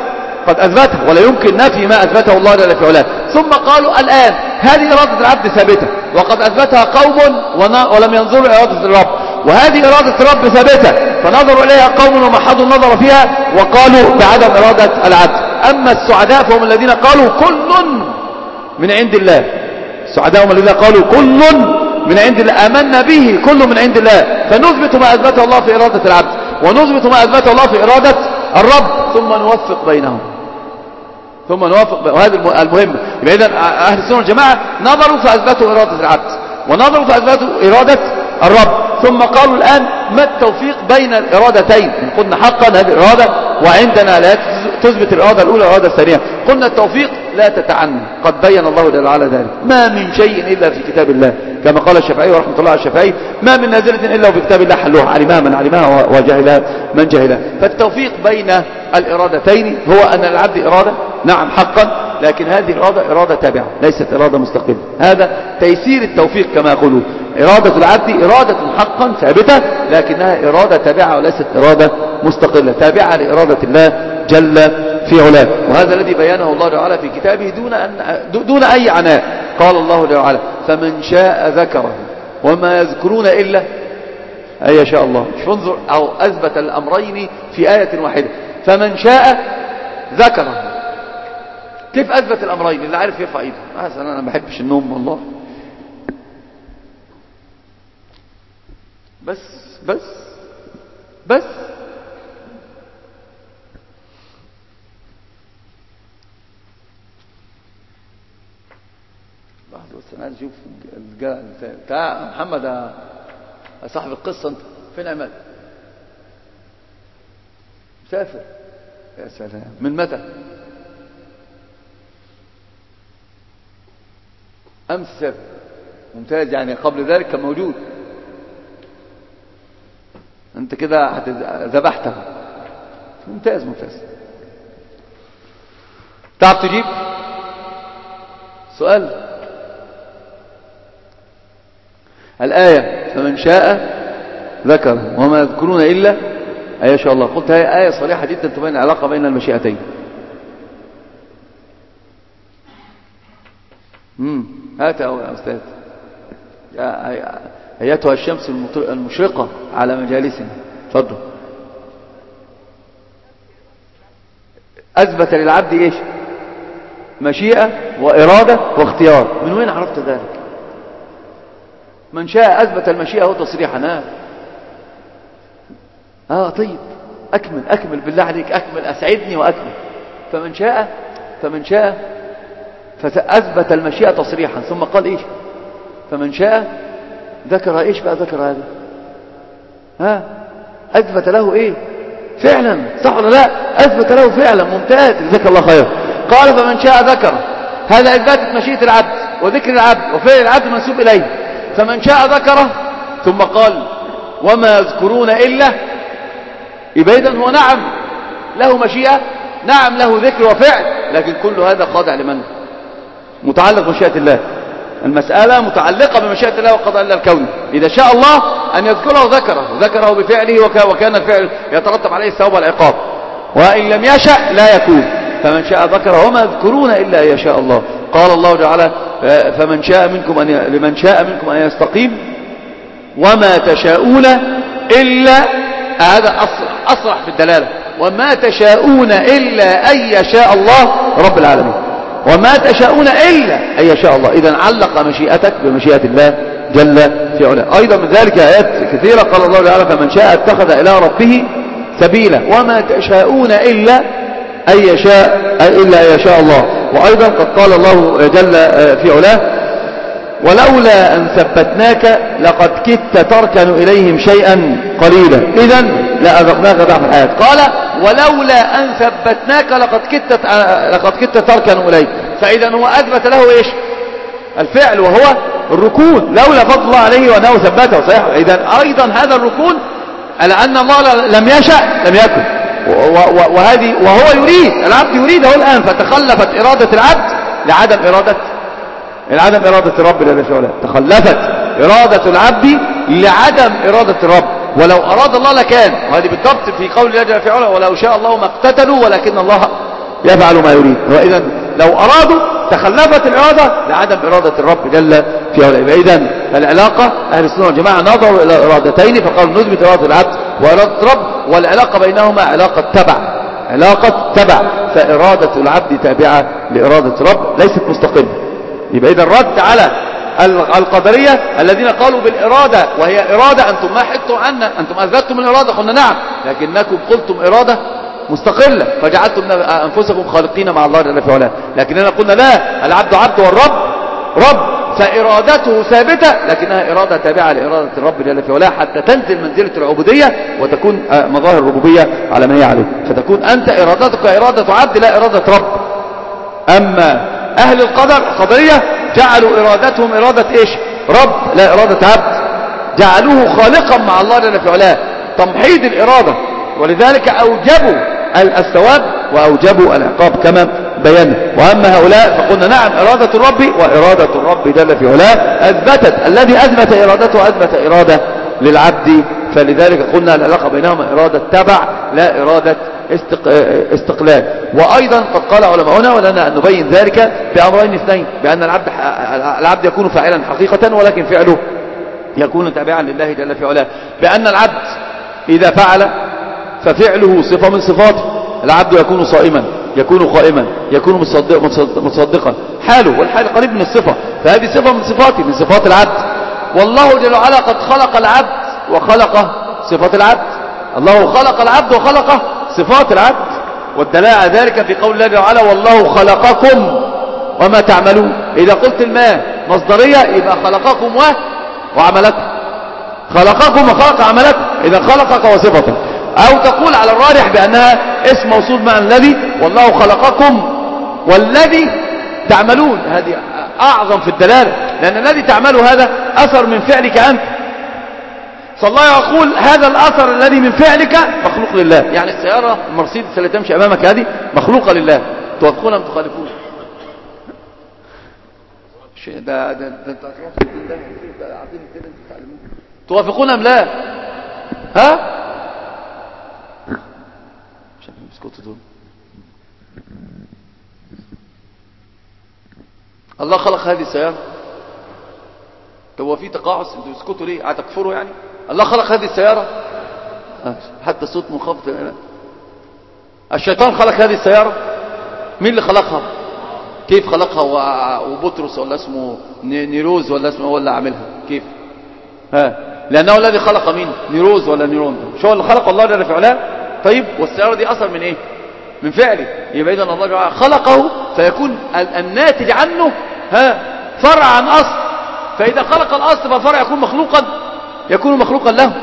قد أثبته، ولا يمكن نفي ما أثبته الله جل في علاه. ثم قالوا الآن هذه إرادة العبد ثابتة وقد أثبتها قوم ولم ينظروا إلى إرادة الرب، وهذه إرادة الرب ثابتة فنظروا إليها قوم ومحضوا النظر فيها وقالوا بعدم إرادة العبد. أما السعداء فهم الذين قالوا كل من عند الله، السعداء هم الذين قالوا كل من عند الله، آمنا به كل من عند الله، فنثبت ما أثبته الله في إرادة العبد ونثبت ما أثبته الله في إرادة الرب ثم نوفق بينهم، ثم نوفق. وهذا المهم. يبقى إذن أهل السنة والجماعة نظروا فأثبتوا إرادة العبد ونظروا فأثبتوا إرادة الرب، ثم قالوا الآن ما التوفيق بين الإرادتين؟ إن قلنا حقا هذه الإرادة وعندنا لا تثبت الإرادة الأولى والإرادة الثانية، قلنا التوفيق لا تتعنى، قد بين الله جل وعلا ذلك. ما من شيء إلا في كتاب الله، كما قال الشافعي ورحمة الله على الشافعي: ما من نازلة إلا وفي كتاب الله حلوها، علمها من علمها وجهلها من جهلها. فالتوفيق بين الإرادتين هو أن العبد إرادة نعم حقا، لكن هذه الإرادة إرادة تابعة ليست إرادة مستقلة. هذا تيسير التوفيق كما يقولون. إرادة العبد إرادة حقا ثابتة لكنها إرادة تابعة وليست إرادة مستقلة، تابعة لإرادة الله جل في علاه. وهذا الذي بيانه الله تعالى في كتابه دون أن دون أي عناء. قال الله تعالى: فمن شاء ذكره وما يذكرون إلا أن يشاء الله. انظر، أو أثبت الأمرين في آية واحدة. فمن شاء ذكره. كيف أثبت الأمرين؟ اللي عارف يرفع إيده. مثلا أنا ما بحبش النوم والله، بس بس بس لحظة بس أنا عايز أشوف بتاع محمد يا صاحب القصة. أنت فين عماد؟ مسافر. يا سلام، من متى؟ أمس سافر. ممتاز، يعني قبل ذلك كان موجود. أنت كده ذبحته. ممتاز ممتاز. تعرف تجيب سؤال؟ الآية: فمن شاء ذكر وما يذكرون إلا أن يشاء الله. قلت هي آية صريحة جدا تبين العلاقة بين المشيئتين. امم هات يا أستاذ. يا أيتها الشمس المشرقة على مجالسنا. تفضل. أثبت للعبد إيش؟ مشيئة وإرادة واختيار. من وين عرفت ذلك؟ من شاء أثبت المشيئة وتصريحا. آه. آه طيب، أكمل أكمل بالله عليك، أكمل، أسعدني وأكمل. فمن شاء فمن شاء فأثبت المشيئة تصريحا، ثم قال إيش؟ فمن شاء ذكر. إيش بقى ذكر هذا؟ ها أثبت له إيه؟ فعلا، صح ولا لا؟ أثبت له فعلا. ممتاز، جزاك الله خير. قال: فمن شاء ذكر. هذا إثبات مشيئة العبد وذكر العبد وفعل العبد منسوب إليه. فمن شاء ذكره، ثم قال: وما يذكرون إلا. يبقى إذن هو نعم له مشيئة، نعم له ذكر وفعل، لكن كل هذا خاضع لمن؟ متعلق بمشيئة الله. المسألة متعلقة بمشيئة الله وقضاء الله الكوني. إذا شاء الله أن يذكره ذكره، ذكره بفعله، وكان الفعل يترتب عليه الثواب والعقاب. وإن لم يشأ لا يكون. فمن شاء ذكره وما يذكرون إلا أن يشاء الله. قال الله تعالى: فمن شاء منكم أن ي... لمن شاء منكم أن يستقيم وما تشاءون إلا. هذا أصرح, أصرح في الدلالة. وما تشاءون إلا أن يشاء الله رب العالمين. وما تشاءون إلا أن يشاء الله. إذن علق مشيئتك بمشيئة الله جل في علاه. أيضا من ذلك آيات كثيرة. قال الله تعالى: فمن شاء اتخذ إلى ربه سبيلا وما تشاءون إلا أن يشاء إلا أن يشاء الله. وأيضا قد قال الله جل في علاه: ولولا أن ثبتناك لقد كدت تركن إليهم شيئا قليلا إذن لأذقناك ضعف الحياة. قال: ولولا أن ثبتناك لقد كدت لقد كدت تركن إليه. فإذا هو أثبت له إيش؟ الفعل، وهو الركون. لولا فضل الله عليه وأنه ثبته. صحيح. إذن أيضا هذا الركون لأن الله لم يشأ لم يكن. وهذه وهو يريد، العبد يريده الآن، فتخلفت إرادة العبد لعدم إرادة لعدم إرادة الرب جل في علاه. تخلفت إرادة العبد لعدم إرادة الرب. ولو أراد الله لكان. وهذه بالضبط في قول الله جل في علاه: ولو شاء الله ما اقتتلوا ولكن الله يفعل ما يريد. وإذا لو أرادوا تخلفت الإرادة لعدم إرادة الرب جل في علاه. إذا العلاقة أهل السنة والجماعة نظروا إلى إرادتين فقالوا نثبت إرادة العبد وإرادة الرب، والعلاقة بينهما علاقة تبع، علاقة تبع، فإرادة العبد تابعة لإرادة الرب ليست مستقلة. يبقى إذا الرد على القدرية الذين قالوا بالإرادة وهي إرادة أنتم ما حدتم عنا، أنتم أثبتتم الإرادة، قلنا نعم، لكنكم قلتم إرادة مستقلة فجعلتم أنفسكم خالقين مع الله جل في علاه. لكننا قلنا لا، العبد عبد والرب رب، فإرادته ثابتة لكنها إرادة تابعة لإرادة الرب جل في علاه حتى تنزل منزلة العبودية وتكون مظاهر الربوبية على ما هي عليه، فتكون أنت إرادتك إرادة عبد لا إرادة رب. أما أهل القدر القدرية جعلوا إرادتهم إرادة إيش؟ رب لا إرادة عبد، جعلوه خالقا مع الله جل في علاه، تمحيض الإرادة، ولذلك أوجبوا الثواب وأوجبوا العقاب كما بينا. وأما هؤلاء فقلنا نعم إرادة الرب وإرادة الرب جل في علاه أثبتت، الذي أثبت إرادته أثبت إرادة للعبد، فلذلك قلنا العلاقة بينهما إرادة تبع لا إرادة استقلال. وأيضا قد قال علماؤنا ولنا أن نبين ذلك بأمرين اثنين، بأن العبد العبد يكون فاعلا حقيقة ولكن فعله يكون تابعا لله جل في علاه، بأن العبد إذا فعل ففعله صفة من صفاته، العبد يكون صائما يكون قائما يكون مصدق مصدقا، حاله والحال قريب من الصفة، فهذه صفة من صفاته من صفات العبد. والله جل وعلا قد خلق العبد وخلق صفات العبد، الله خلق العبد وخلق صفات العبد، والدلاله على ذلك في قول الله جل وعلا والله خلقكم وما تعملون. إذا قلت الماء مصدرية يبقى خلقكم وعملكم، خلقكم وخلق عملكم، إذا خلقك وصفتك. أو تقول على الراجح بأنها اسم موصول مع الذي، والله خلقكم والذي تعملون، هذه أعظم في الدلالة، لأن الذي تعمله هذا أثر من فعلك أنت، فالله يقول هذا الأثر الذي من فعلك مخلوق لله. يعني السيارة المرسيدس التي تمشي أمامك هذه مخلوقة لله، توافقون أم تخالفون؟ ده ده ده توافقون أم لا؟ ها؟ الله خلق هذه السيارة، هو في تقاعس؟ انتوا بتسكتوا ليه؟ هتكفروا يعني؟ الله خلق هذه السيارة، حتى صوت منخفض. الشيطان خلق هذه السيارة، مين اللي خلقها؟ كيف خلقها؟ وبطرس ولا اسمه نيروز ولا اسمه هو اللي عاملها؟ كيف؟ ها؟ لأنه الذي خلق مين؟ نيروز ولا نيرون؟ شو هو اللي خلق الله جل في علاه؟ طيب والسيارة دي أثر من إيه؟ من فعله. يبقى إذن الله جل خلقه فيكون الناتج عنه ها فرع عن أصل، فإذا خلق الأصل فالفرع يكون مخلوقا يكون مخلوقا له.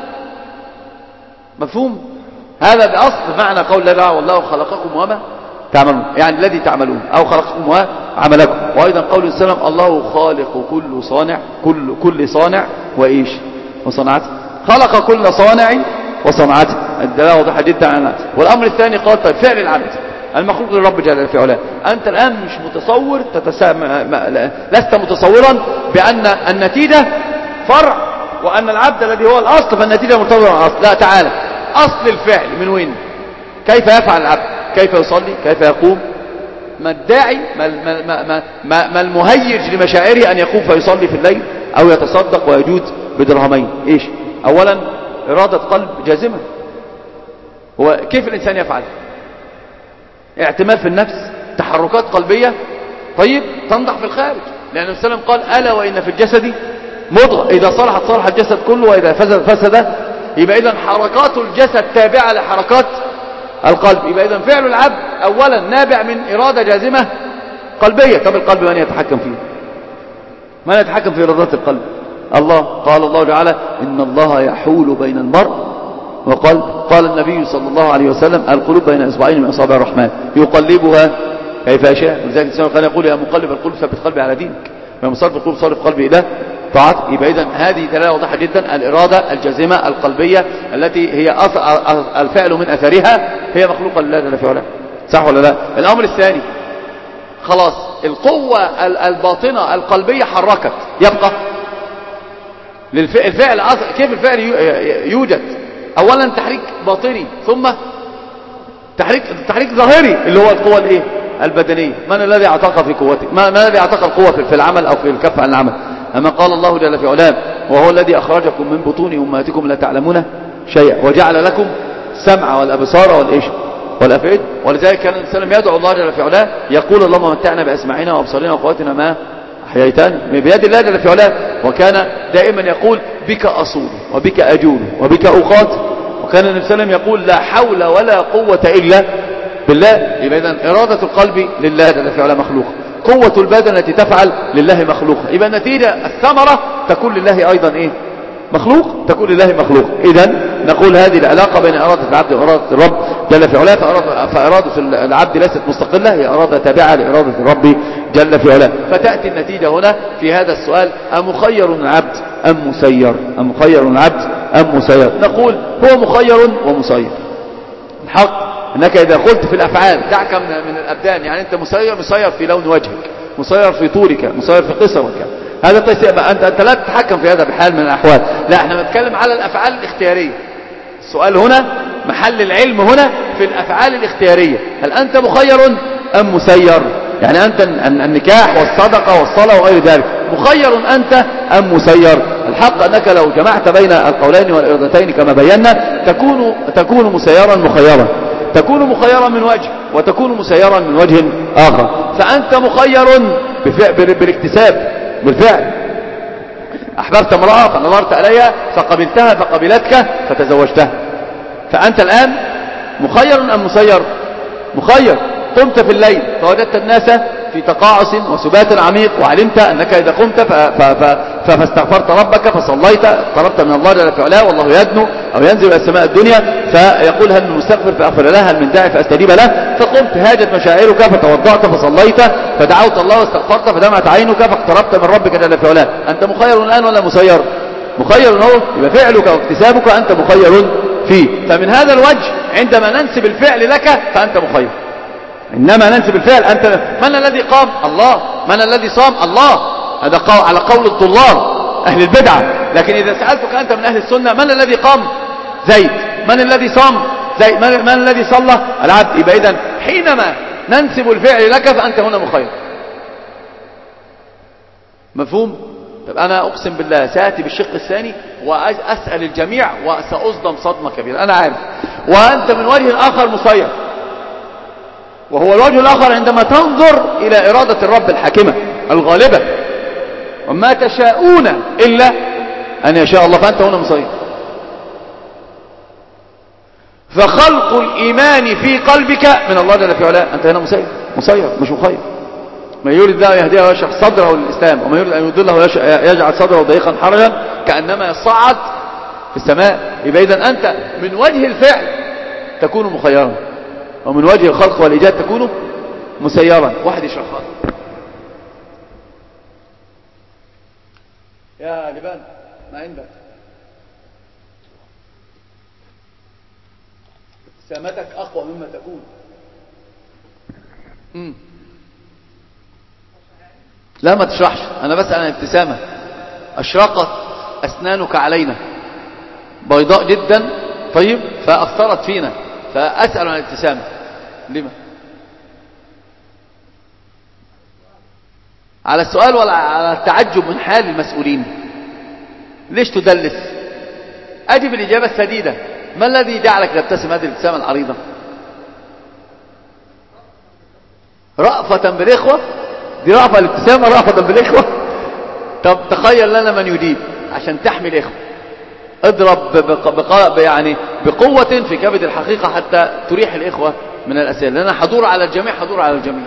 مفهوم؟ هذا بأصل معنى قول الله والله خلقكم وما تعملون، يعني الذي تعملون أو خلقكم وعملكم. وأيضا قول السلام الله خالق كل صانع كل كل صانع وإيش وصنعته، خلق كل صانع وصنعته، الدلاله واضحه جدا عنها. والامر الثاني قال طيب فعل العبد المخلوق للرب جل في علاه، انت الان مش متصور تتسام... لست متصورا بان النتيجه فرع وان العبد الذي هو الاصل فالنتيجه مرتبطه بالاصل، لا تعالى اصل الفعل من وين؟ كيف يفعل العبد؟ كيف يصلي؟ كيف يقوم؟ ما الداعي ما, ما, ما, ما, ما المهيج لمشاعره ان يقوم فيصلي في الليل او يتصدق ويجود بدرهمين؟ ايش؟ اولا إرادة قلب جازمة. وكيف الإنسان يفعل؟ اعتماد في النفس، تحركات قلبية طيب تنضح في الخارج، لأن النبي صلى الله عليه وسلم قال ألا وإن في الجسد مضغة إذا صلحت صلح الجسد كله وإذا فسد فسد. يبقى إذن حركات الجسد تابعة لحركات القلب. يبقى إذن فعل العبد أولا نابع من إرادة جازمة قلبية. طب القلب من يتحكم فيه؟ من يتحكم في إرادات القلب؟ الله. قال الله تعالى إن الله يحول بين المرء وقلب. قال النبي صلى الله عليه وسلم القلوب بين إصبعين من أصابع الرحمن يقلبها كيف يشاء. ولذلك الإنسان كان يقول يا مقلب القلوب ثبت قلبي على دينك، ويا مصرف القلوب صرف قلبي إلى طاعتك. يبقى إذن هذه دلالة واضحة جدا، الإرادة الجازمة القلبية التي هي الفعل من أثرها هي مخلوقة لله جل في علاه. صح ولا لا؟ الأمر الثاني خلاص القوة الباطنة القلبية حركت، يبقى للفعل. كيف الفعل يوجد؟ اولا تحريك باطني ثم تحريك تحريك ظاهري اللي هو القوة الايه البدنية. من الذي اعتق في قوته؟ ما الذي اعتق القوة في العمل او في الكف عن العمل؟ اما قال الله جل في علام وهو الذي اخرجكم من بطون امهاتكم لا تعلمون شيئا وجعل لكم السمع والابصار والايش والافئده. ولذلك كان الانسان يدعو الله جل في علام يقول اللهم متعنا باسماعنا وابصارنا وقواتنا ما احييتنا بيد الله جل في علام. وكان دائما يقول بك اصول وبك اجول وبك اقاتل. وكان النبي صلى الله عليه وسلم يقول لا حول ولا قوة الا بالله. يبقى اذا اراده القلب لله جل في علام مخلوقه، قوة البدن التي تفعل لله مخلوقه. يبقى النتيجة الثمرة تكون لله ايضا ايه مخلوق، تكون لله مخلوق. اذا نقول هذه العلاقة بين إرادة العبد وإرادة الرب جل في علاه. فإرادة العبد ليست مستقلة، هي إرادة تابعة لإرادة الرب جل في علاه. فتأتي النتيجة هنا في هذا السؤال أمخير العبد أم مسير؟ أمخير العبد أم مسير؟ نقول هو مخير ومسير. الحق أنك إذا قلت في الأفعال دعك من الأبدان، يعني أنت مسير مسير في لون وجهك، مسير في طولك، مسير في قصرك، هذا تسير. أنت, أنت لا تتحكم في هذا بحال من الأحوال. لا، احنا بنتكلم على الأفعال الاختيارية. السؤال هنا محل العلم هنا في الأفعال الاختيارية. هل أنت مخير أم مسير؟ يعني أنت النكاح والصدقة والصلاة وغير ذلك مخير أنت أم مسير؟ الحق أنك لو جمعت بين القولين والإرادتين كما بينا تكون تكون مسيرا مخيرا، تكون مخيرا من وجه وتكون مسيرا من وجه آخر. فأنت مخير بالاكتساب بالفعل. أحببت امرأة فنظرت إليها فقبلتها فقبلتك فتزوجتها، فأنت الآن مخير أم مسير؟ مخير. قمت في الليل فوجدت الناس في تقاعس وسبات عميق، وعلمت أنك إذا قمت فاستغفرت ربك فصليت اقتربت من الله جل في علاه، والله يدنو أو ينزل إلى السماء الدنيا فيقول هل من مستغفر فأغفر له، هل من داعي فأستجيب له. فقمت هاجت مشاعرك فتوضأت فصليت فدعوت الله واستغفرت فدمعت عينك فاقتربت من ربك جل في علاه. أنت مخير الآن ولا مسير؟ مخير هو. يبقى فعلك واكتسابك أنت مخير فيه. فمن هذا الوجه عندما ننسب الفعل لك فأنت مخير. إنما ننسب الفعل أنت. من الذي قام؟ الله. من الذي صام؟ الله. هذا على قول الضلال أهل البدعة. لكن إذا سألتك أنت من أهل السنة من الذي قام؟ زيد. من الذي صام؟ زيد. من, من الذي صلى؟ العبد. يبقى إذن حينما ننسب الفعل لك فأنت هنا مخير. مفهوم؟ طب أنا أقسم بالله سأتي بالشق الثاني وأسأل الجميع وسأصدم صدمة كبيرة أنا عارف. وأنت من وجه آخر مسير، وهو الوجه الآخر عندما تنظر إلى إرادة الرب الحاكمة الغالبة. وما تشاءون إلا أن يشاء الله، فأنت هنا مسير. فخلق الإيمان في قلبك من الله جل في علاه، أنت هنا مسير مسير مش مخير. ما يريد الله يهديه ويشرح صدره للإسلام، وما يريد أن يضله يجعل صدره ضيقا حرجا كأنما يصعد في السماء. يبقى إذن أنت من وجه الفعل تكون مخيرا، ومن وجه الخلق والإيجاد تكون مسيرا. واحد يشرح خالص يا لبان ما عندك ابتسامتك أقوى مما تكون. مم. لا ما تشرحش، أنا بسأل عن ابتسامة. أشرقت أسنانك علينا بيضاء جدا طيب فأثرت فينا، فأسأل عن الابتسامة. لما؟ على السؤال ولا على التعجب من حال المسؤولين؟ ليش تدلس؟ أجب الإجابة السديدة. ما الذي جعلك تبتسم هذه الابتسامة العريضة؟ رأفة بالإخوة؟ دي رأفة الابتسامة رأفة بالإخوة؟ طب تخيل لنا من يجيب عشان تحمي الإخوة. اضرب بق... يعني بقوة في كبد الحقيقة حتى تريح الإخوة من الأسئلة، لأن حضور على الجميع حضور على الجميع.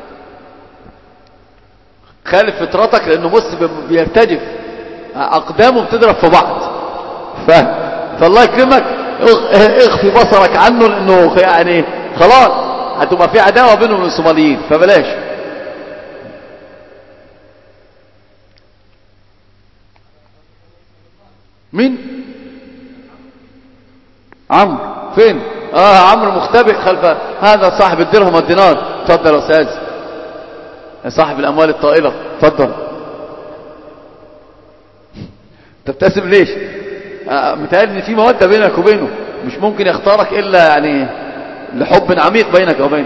خالف فطرتك، لأنه بص بيرتجف أقدامه بتضرب في بعض. ف... فالله يكرمك اخفي بصرك عنه، لأنه يعني خلاص هتبقى في عداوة بينهم وبين الصوماليين، فبلاش. مين؟ عمرو فين؟ اه عمرو مختبئ خلف هذا صاحب الدرهم والدينار. اتفضل يا استاذ صاحب الاموال الطائله، اتفضل. تبتسم ليش؟ آه متهيألي ان في موده بينك وبينه، مش ممكن يختارك الا يعني لحب عميق بينك وبينه.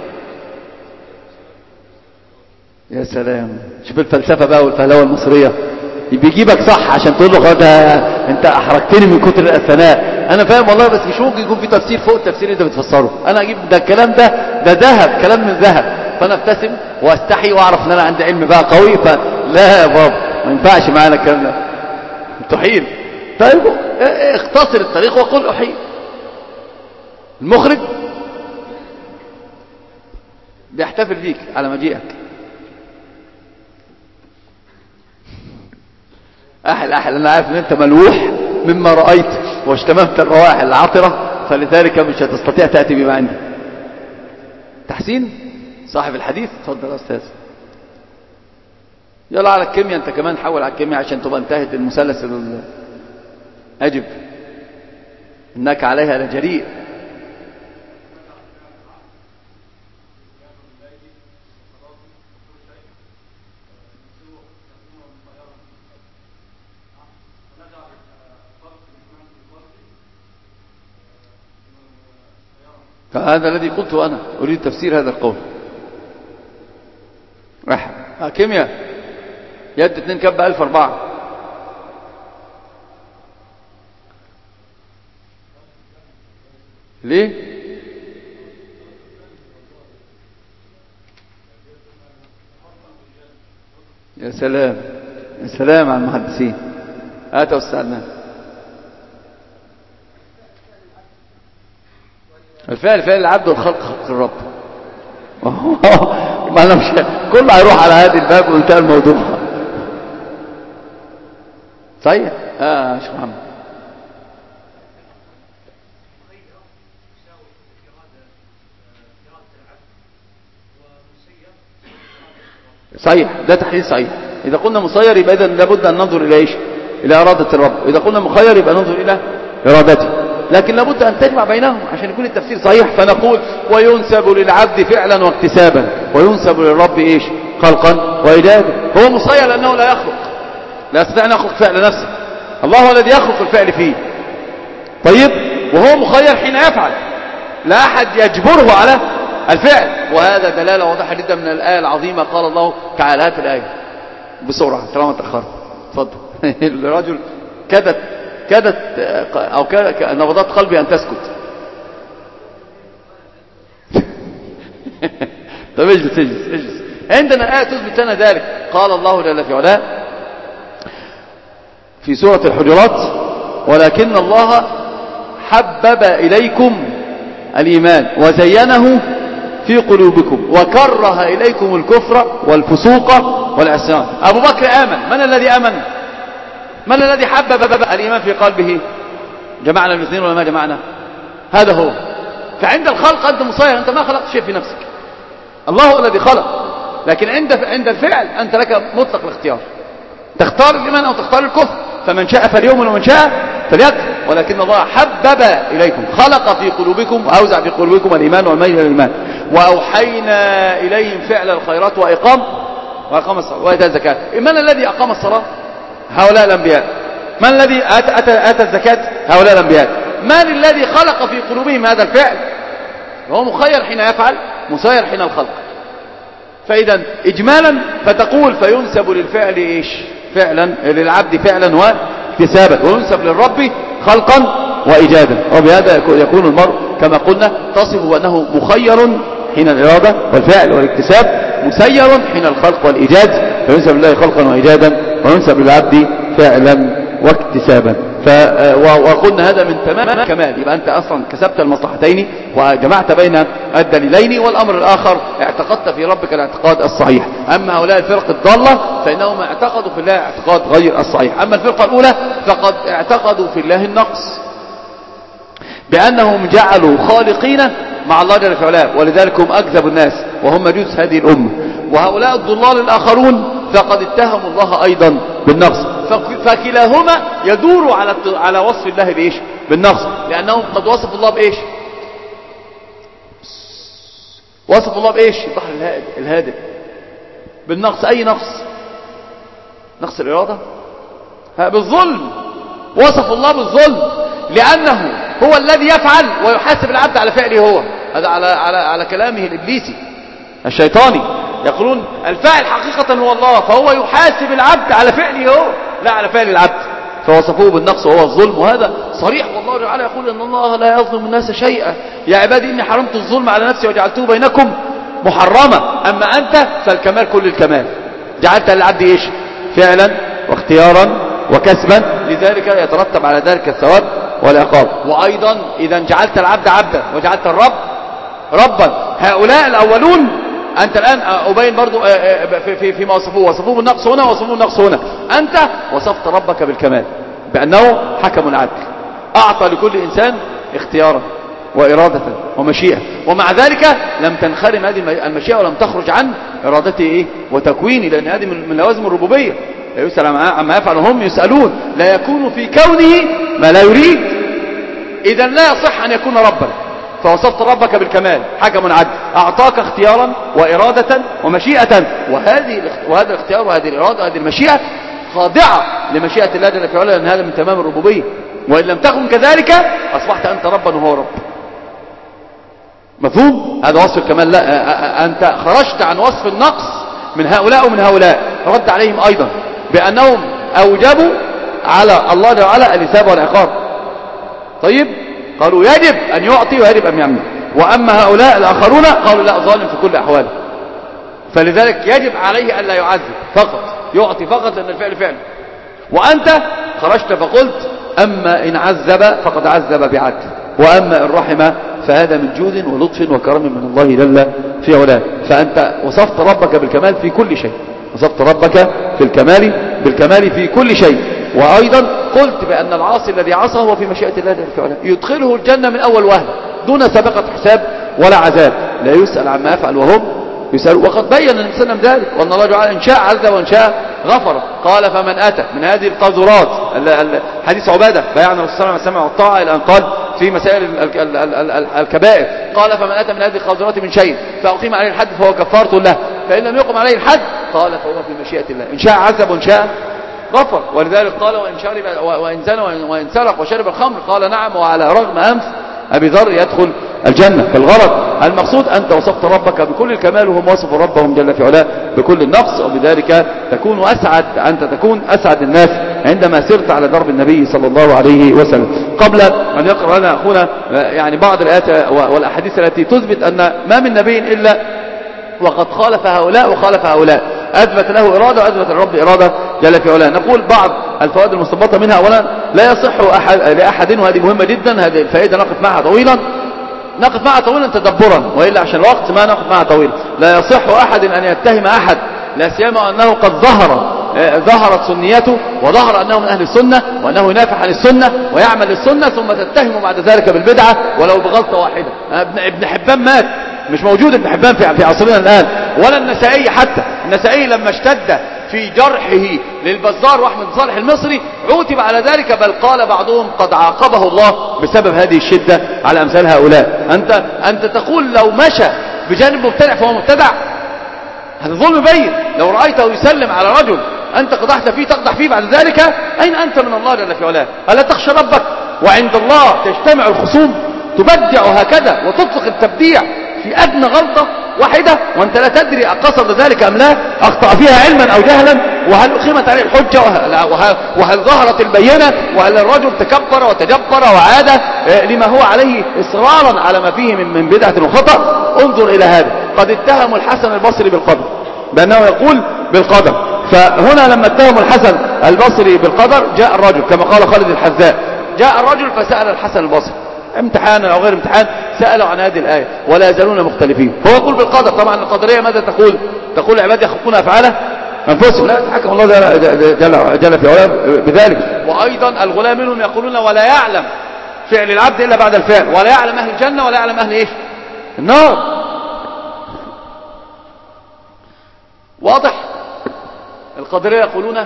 يا سلام، شوف الفلسفة بقى والفهلوة المصرية، بيجيبك صح عشان تقول له ده انت احرجتني من كتر الثناء. انا فاهم والله، بس مش ممكن يكون في تفسير فوق التفسير اللي انت بتفسره. انا اجيب ده الكلام ده ده ذهب، كلام من ذهب، فانا ابتسم واستحي واعرف ان انا عندي علم بقى قوي. فلا يا بابا، ما ينفعش معانا الكلام ده، تحيل. طيب اختصر الطريق وقل احيل. المخرج بيحتفل بيك على مجيئك. أحل أحل أنا عارف أن أنت ملوح مما رأيت واشتممت الروائح العطرة، فلذلك مش هتستطيع تأتي بما عندي. تحسين صاحب الحديث، تفضل يا أستاذ. يلا على الكيمياء أنت كمان، حول على الكيمياء عشان تبقى انتهت المثلث. أجب إنك عليها لجريء. فهذا الذي قلته أنا، أريد تفسير هذا القول. راح كيمياء يد اتنين كب ألف أربعة. ليه؟ يا سلام يا سلام على المحدثين. هاتوا استعدنا. الفعل فعل العبد والخلق خلق الرب. ما انا مش كله هيروح على هذه الباب وانتهى الموضوع. صحيح. اه شيخ محمد. صحيح، ده تحليل صحيح. اذا قلنا مسير يبقى اذا لابد ان ننظر الى ايش؟ الى اراده الرب. واذا قلنا مخير يبقى ننظر الى ارادته. لكن لابد أن تجمع بينهم عشان يكون التفسير صحيح. فنقول وينسب للعبد فعلا واكتسابا، وينسب للرب إيش؟ خلقا وإيجادا. هو مسير لأنه لا يخلق، لا يستطيع أن يخلق فعل نفسه. الله هو الذي يخلق الفعل فيه. طيب، وهو مخير حين يفعل، لا أحد يجبره على الفعل. وهذا دلالة واضحة جدا من الآية العظيمة. قال الله تعالى، هات الآية بسرعة طالما تأخرت. اتفضل. الرجل كادت كادت أو كادت نبضات قلبي أن تسكت. طب اجلس اجلس اجلس. عندنا آية تثبت لنا ذلك. قال الله جل في علاه في سورة الحجرات: ولكن الله حبب إليكم الإيمان وزينه في قلوبكم وكره إليكم الكفر والفسوق والعصيان. أبو بكر آمن. من الذي آمن؟ من الذي حبب الإيمان في قلبه؟ جمعنا الاثنين ولا ما جمعنا؟ هذا هو. فعند الخلق أنت مصير، أنت ما خلقت شيء في نفسك، الله هو الذي خلق. لكن عند عند الفعل أنت لك مطلق الاختيار، تختار الإيمان أو تختار الكفر. فمن شاء فليؤمن ومن شاء فليكفر. ولكن الله حبب إليكم، خلق في قلوبكم وأوزع في قلوبكم الإيمان والميل إلى الإيمان، وأوحينا إليهم فعل الخيرات وإقام وإقام الصلاة وإيتاء الزكاة. من الذي أقام الصلاة؟ هؤلاء الأنبياء. من الذي أتى, أتى, أتى الزكاة؟ هؤلاء الأنبياء. من الذي خلق في قلوبهم هذا الفعل؟ هو مخير حين يفعل، مسير حين الخلق. فإذا إجمالا فتقول فينسب للفعل إيش؟ فعلا للعبد فعلا واكتسابا، وينسب للرب خلقا وإيجادا. وبهذا يكون المرء كما قلنا تصف أنه مخير حين الإرادة والفعل والاكتساب، مسير حين الخلق والإيجاد. فينسب لله خلقا وإيجادا، وينسب للعبد فعلا واكتسابا. وقلنا هذا من تمام الكمال. يبقى أنت أصلا كسبت المصلحتين وجمعت بين الدليلين. والأمر الآخر اعتقدت في ربك الاعتقاد الصحيح. أما هؤلاء الفرق الضالة فإنهم اعتقدوا في الله اعتقاد غير الصحيح. أما الفرقة الأولى فقد اعتقدوا في الله النقص، بأنهم جعلوا خالقين مع الله جل في علاه، ولذلك هم أكذب الناس وهم مجوس هذه الأمة. وهؤلاء الضلال الآخرون فقد اتهموا الله أيضا بالنقص. فكلاهما يدور على على وصف الله بإيش؟ بالنقص، لأنهم قد وصفوا الله بإيش؟ وصفوا الله بإيش؟ البحر الهادئ بالنقص. أي نقص؟ نقص الإرادة؟ بالظلم. وصفوا الله بالظلم لأنه هو الذي يفعل ويحاسب العبد على فعله هو. هذا على, على, على كلامه الإبليسي الشيطاني. يقولون الفاعل حقيقة هو الله، فهو يحاسب العبد على فعله هو لا على فعل العبد، فوصفوه بالنقص وهو الظلم. وهذا صريح، والله تعالى يقول إن الله لا يظلم الناس شيئا، يا عبادي إني حرمت الظلم على نفسي وجعلته بينكم محرمة. أما أنت فالكمال كل الكمال، جعلت للعبد إيش؟ فعلا واختيارا وكسبا، لذلك يترتب على ذلك الثواب والعقاب. وأيضا إذا جعلت العبد عبدا وجعلت الرب ربا، هؤلاء الأولون أنت الآن أبين برضو في في فيما وصفوه، وصفوه بالنقص هنا وصفوه بالنقص هنا. أنت وصفت ربك بالكمال بأنه حكم عدل، أعطى لكل إنسان اختيارا وإرادة ومشيئة، ومع ذلك لم تنخرم هذه المشيئة ولم تخرج عن إرادته إيه وتكوينه، لأن هذه من لوازم الربوبية. لا يسأل عما يفعل هم يسألون، لا يكون في كونه ما لا يريد، إذا لا يصح أن يكون ربا. فوصفت ربك بالكمال حكم عدل، أعطاك اختيارا وإرادة ومشيئة، وهذه وهذا الاختيار وهذه الإرادة وهذه المشيئة خاضعة لمشيئة الله جل وعلا، لأن هذا من تمام الربوبية. وإن لم تكن كذلك أصبحت أنت ربا وهو رب. مفهوم؟ هذا وصف الكمال. لا، أنت خرجت عن وصف النقص من هؤلاء ومن هؤلاء، رد عليهم أيضا بأنهم أوجبوا على الله جل وعلا الحساب والعقاب. طيب، قالوا يجب أن يعطي ويجب أن يمنع، وأما هؤلاء الآخرون قالوا لا، ظالم في كل أحواله، فلذلك يجب عليه أن لا يعذب فقط، يعطي فقط لأن الفعل فعل. وأنت خرجت فقلت أما إن عذب فقد عذب بعدل، وأما إن رحم فهذا من جود ولطف وكرم من الله جل في علاه. فأنت وصفت ربك بالكمال في كل شيء، وصفت ربك في الكمال بالكمال في كل شيء. وأيضا قلت بأن العاصي الذي عصى هو في مشيئة الله جل في علاه، يدخله الجنة من أول وهلة دون سابقة حساب ولا عذاب، لا يسأل عما يفعل وهم يسأل. وقد بين النبي صلى الله عليه وسلم ذلك، وأن الله تعالى إن شاء عذب وإن شاء غفر. قال فمن أتى من هذه القاذورات، حديث عبادة بيعنا الرسول صلى الله عليه وسلم والطاعة إلى أن قال في مسائل الكبائر، قال فمن أتى من هذه القاذورات من شيء فأقيم عليه الحد فهو كفارة له، فإن لم يقم عليه الحد قال فهو في مشيئة الله، إن شاء عذب وإن شاء غفر. ولذلك قال وإن شرب وإن زنى وإن سرق وشرب الخمر قال نعم وعلى رغم أنف أبي ذر يدخل الجنة. فالغرض المقصود أنت وصفت ربك بكل الكمال وهم وصفوا ربهم جل في علاه بكل النقص، وبذلك تكون أسعد، أنت تكون أسعد الناس عندما سرت على درب النبي صلى الله عليه وسلم. قبل أن يقرأ لنا أخونا يعني بعض الآيات والأحاديث التي تثبت أن ما من نبي إلا وقد خالف هؤلاء وخالف هؤلاء، أثبت له إرادة وأثبت الرب إرادة جل في علاه. نقول بعض الفوائد المستنبطة منها: أولا لا يصح أحد لأحد، وهذه مهمة جدا، هذه الفائدة نقف معها طويلا نقف معها طويلا تدبرا، وإلا عشان الوقت ما نقف معها طويلا. لا يصح أحد أن يتهم أحد، لا سيما أنه قد ظهر ظهرت سنيته وظهر أنه من أهل السنة وأنه ينافح عن السنة ويعمل السنة، ثم تتهمه بعد ذلك بالبدعة ولو بغلطة واحدة. ابن حبان مات، مش موجود ابن حبان في عصرنا الآن، ولا النسائي. حتى النسائي لما اشتد في جرحه للبزار واحمد صالح المصري عوتب على ذلك، بل قال بعضهم قد عاقبه الله بسبب هذه الشدة على أمثال هؤلاء. أنت, أنت تقول لو مشى بجانب مبتدع فهو مبتدع، هذا ظلم بين. لو رأيته يسلم على رجل أنت قدحت فيه تقدح فيه بعد ذلك، أين أنت من الله جل في علاه؟ ألا تخشى ربك؟ وعند الله تجتمع الخصوم تبدع هكذا وتطلق التبديع في أدنى غلطة واحدة وأنت لا تدري أقصد ذلك أم لا، أخطأ فيها علما أو جهلا، وهل أقيمت عليه الحجة وهل, وهل ظهرت البينة، وهل الرجل تكبر وتجبر وعاد لما هو عليه إصرارا على ما فيه من, من بدعة وخطأ. انظر إلى هذا، قد اتهموا الحسن البصري بالقدر بأنه يقول بالقدر. فهنا لما اتهموا الحسن البصري بالقدر جاء الرجل كما قال خالد الحذاء، جاء الرجل فسأل الحسن البصري امتحانا أو غير امتحان، سألوا عن هذه الآية ولا يزالون مختلفين. هو يقول بالقدر. طبعا القدرية ماذا تقول؟ تقول عباد يخلقون أفعاله أنفسهم، لا يتحكم الله جل, جل, جل في علاه بذلك. وأيضا الغلاة منهم يقولون ولا يعلم فعل العبد إلا بعد الفعل، ولا يعلم أهل الجنة ولا يعلم أهل إيش؟ النار. واضح؟ القدرية يقولون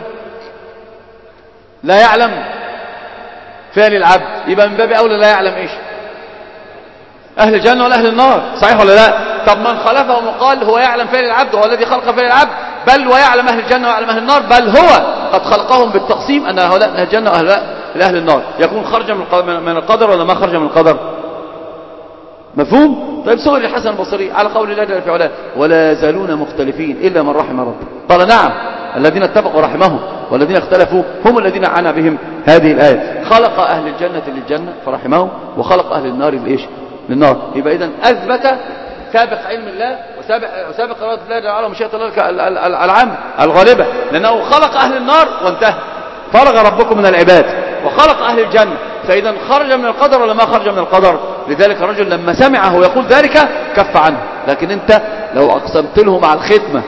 لا يعلم فعل العبد، يبقى من باب أولى لا يعلم إيش؟ أهل الجنة ولا أهل النار، صحيح ولا لا؟ طب من خلفهم وقال هو يعلم فعل العبد وهو الذي خلق فعل العبد، بل ويعلم أهل الجنة ويعلم أهل النار، بل هو قد خلقهم بالتقسيم أن هؤلاء أهل الجنة وأهل أهل النار، يكون خرج من القدر ولا ما خرج من القدر؟ مفهوم؟ طيب سئل الحسن البصري على قول الله جل في علاه ولا يزالون مختلفين إلا من رحم ربه، قال نعم الذين اتفقوا رحمهم والذين اختلفوا هم الذين عانى بهم هذه الآية. خلق أهل الجنة للجنة فرحمهم وخلق أهل النار لإيش؟ للنار. يبقى إذن أثبت سابق علم الله وسابق, وسابق إرادة الله جل وعلا ومشيئة الله العامة الغالبة، لأنه خلق أهل النار وانتهى، فرغ ربكم من العباد وخلق أهل الجنة، فإذا خرج من القدر ولا ما خرج من القدر؟ لذلك الرجل لما سمعه يقول ذلك كف عنه. لكن انت لو أقسمت له مع الختمة،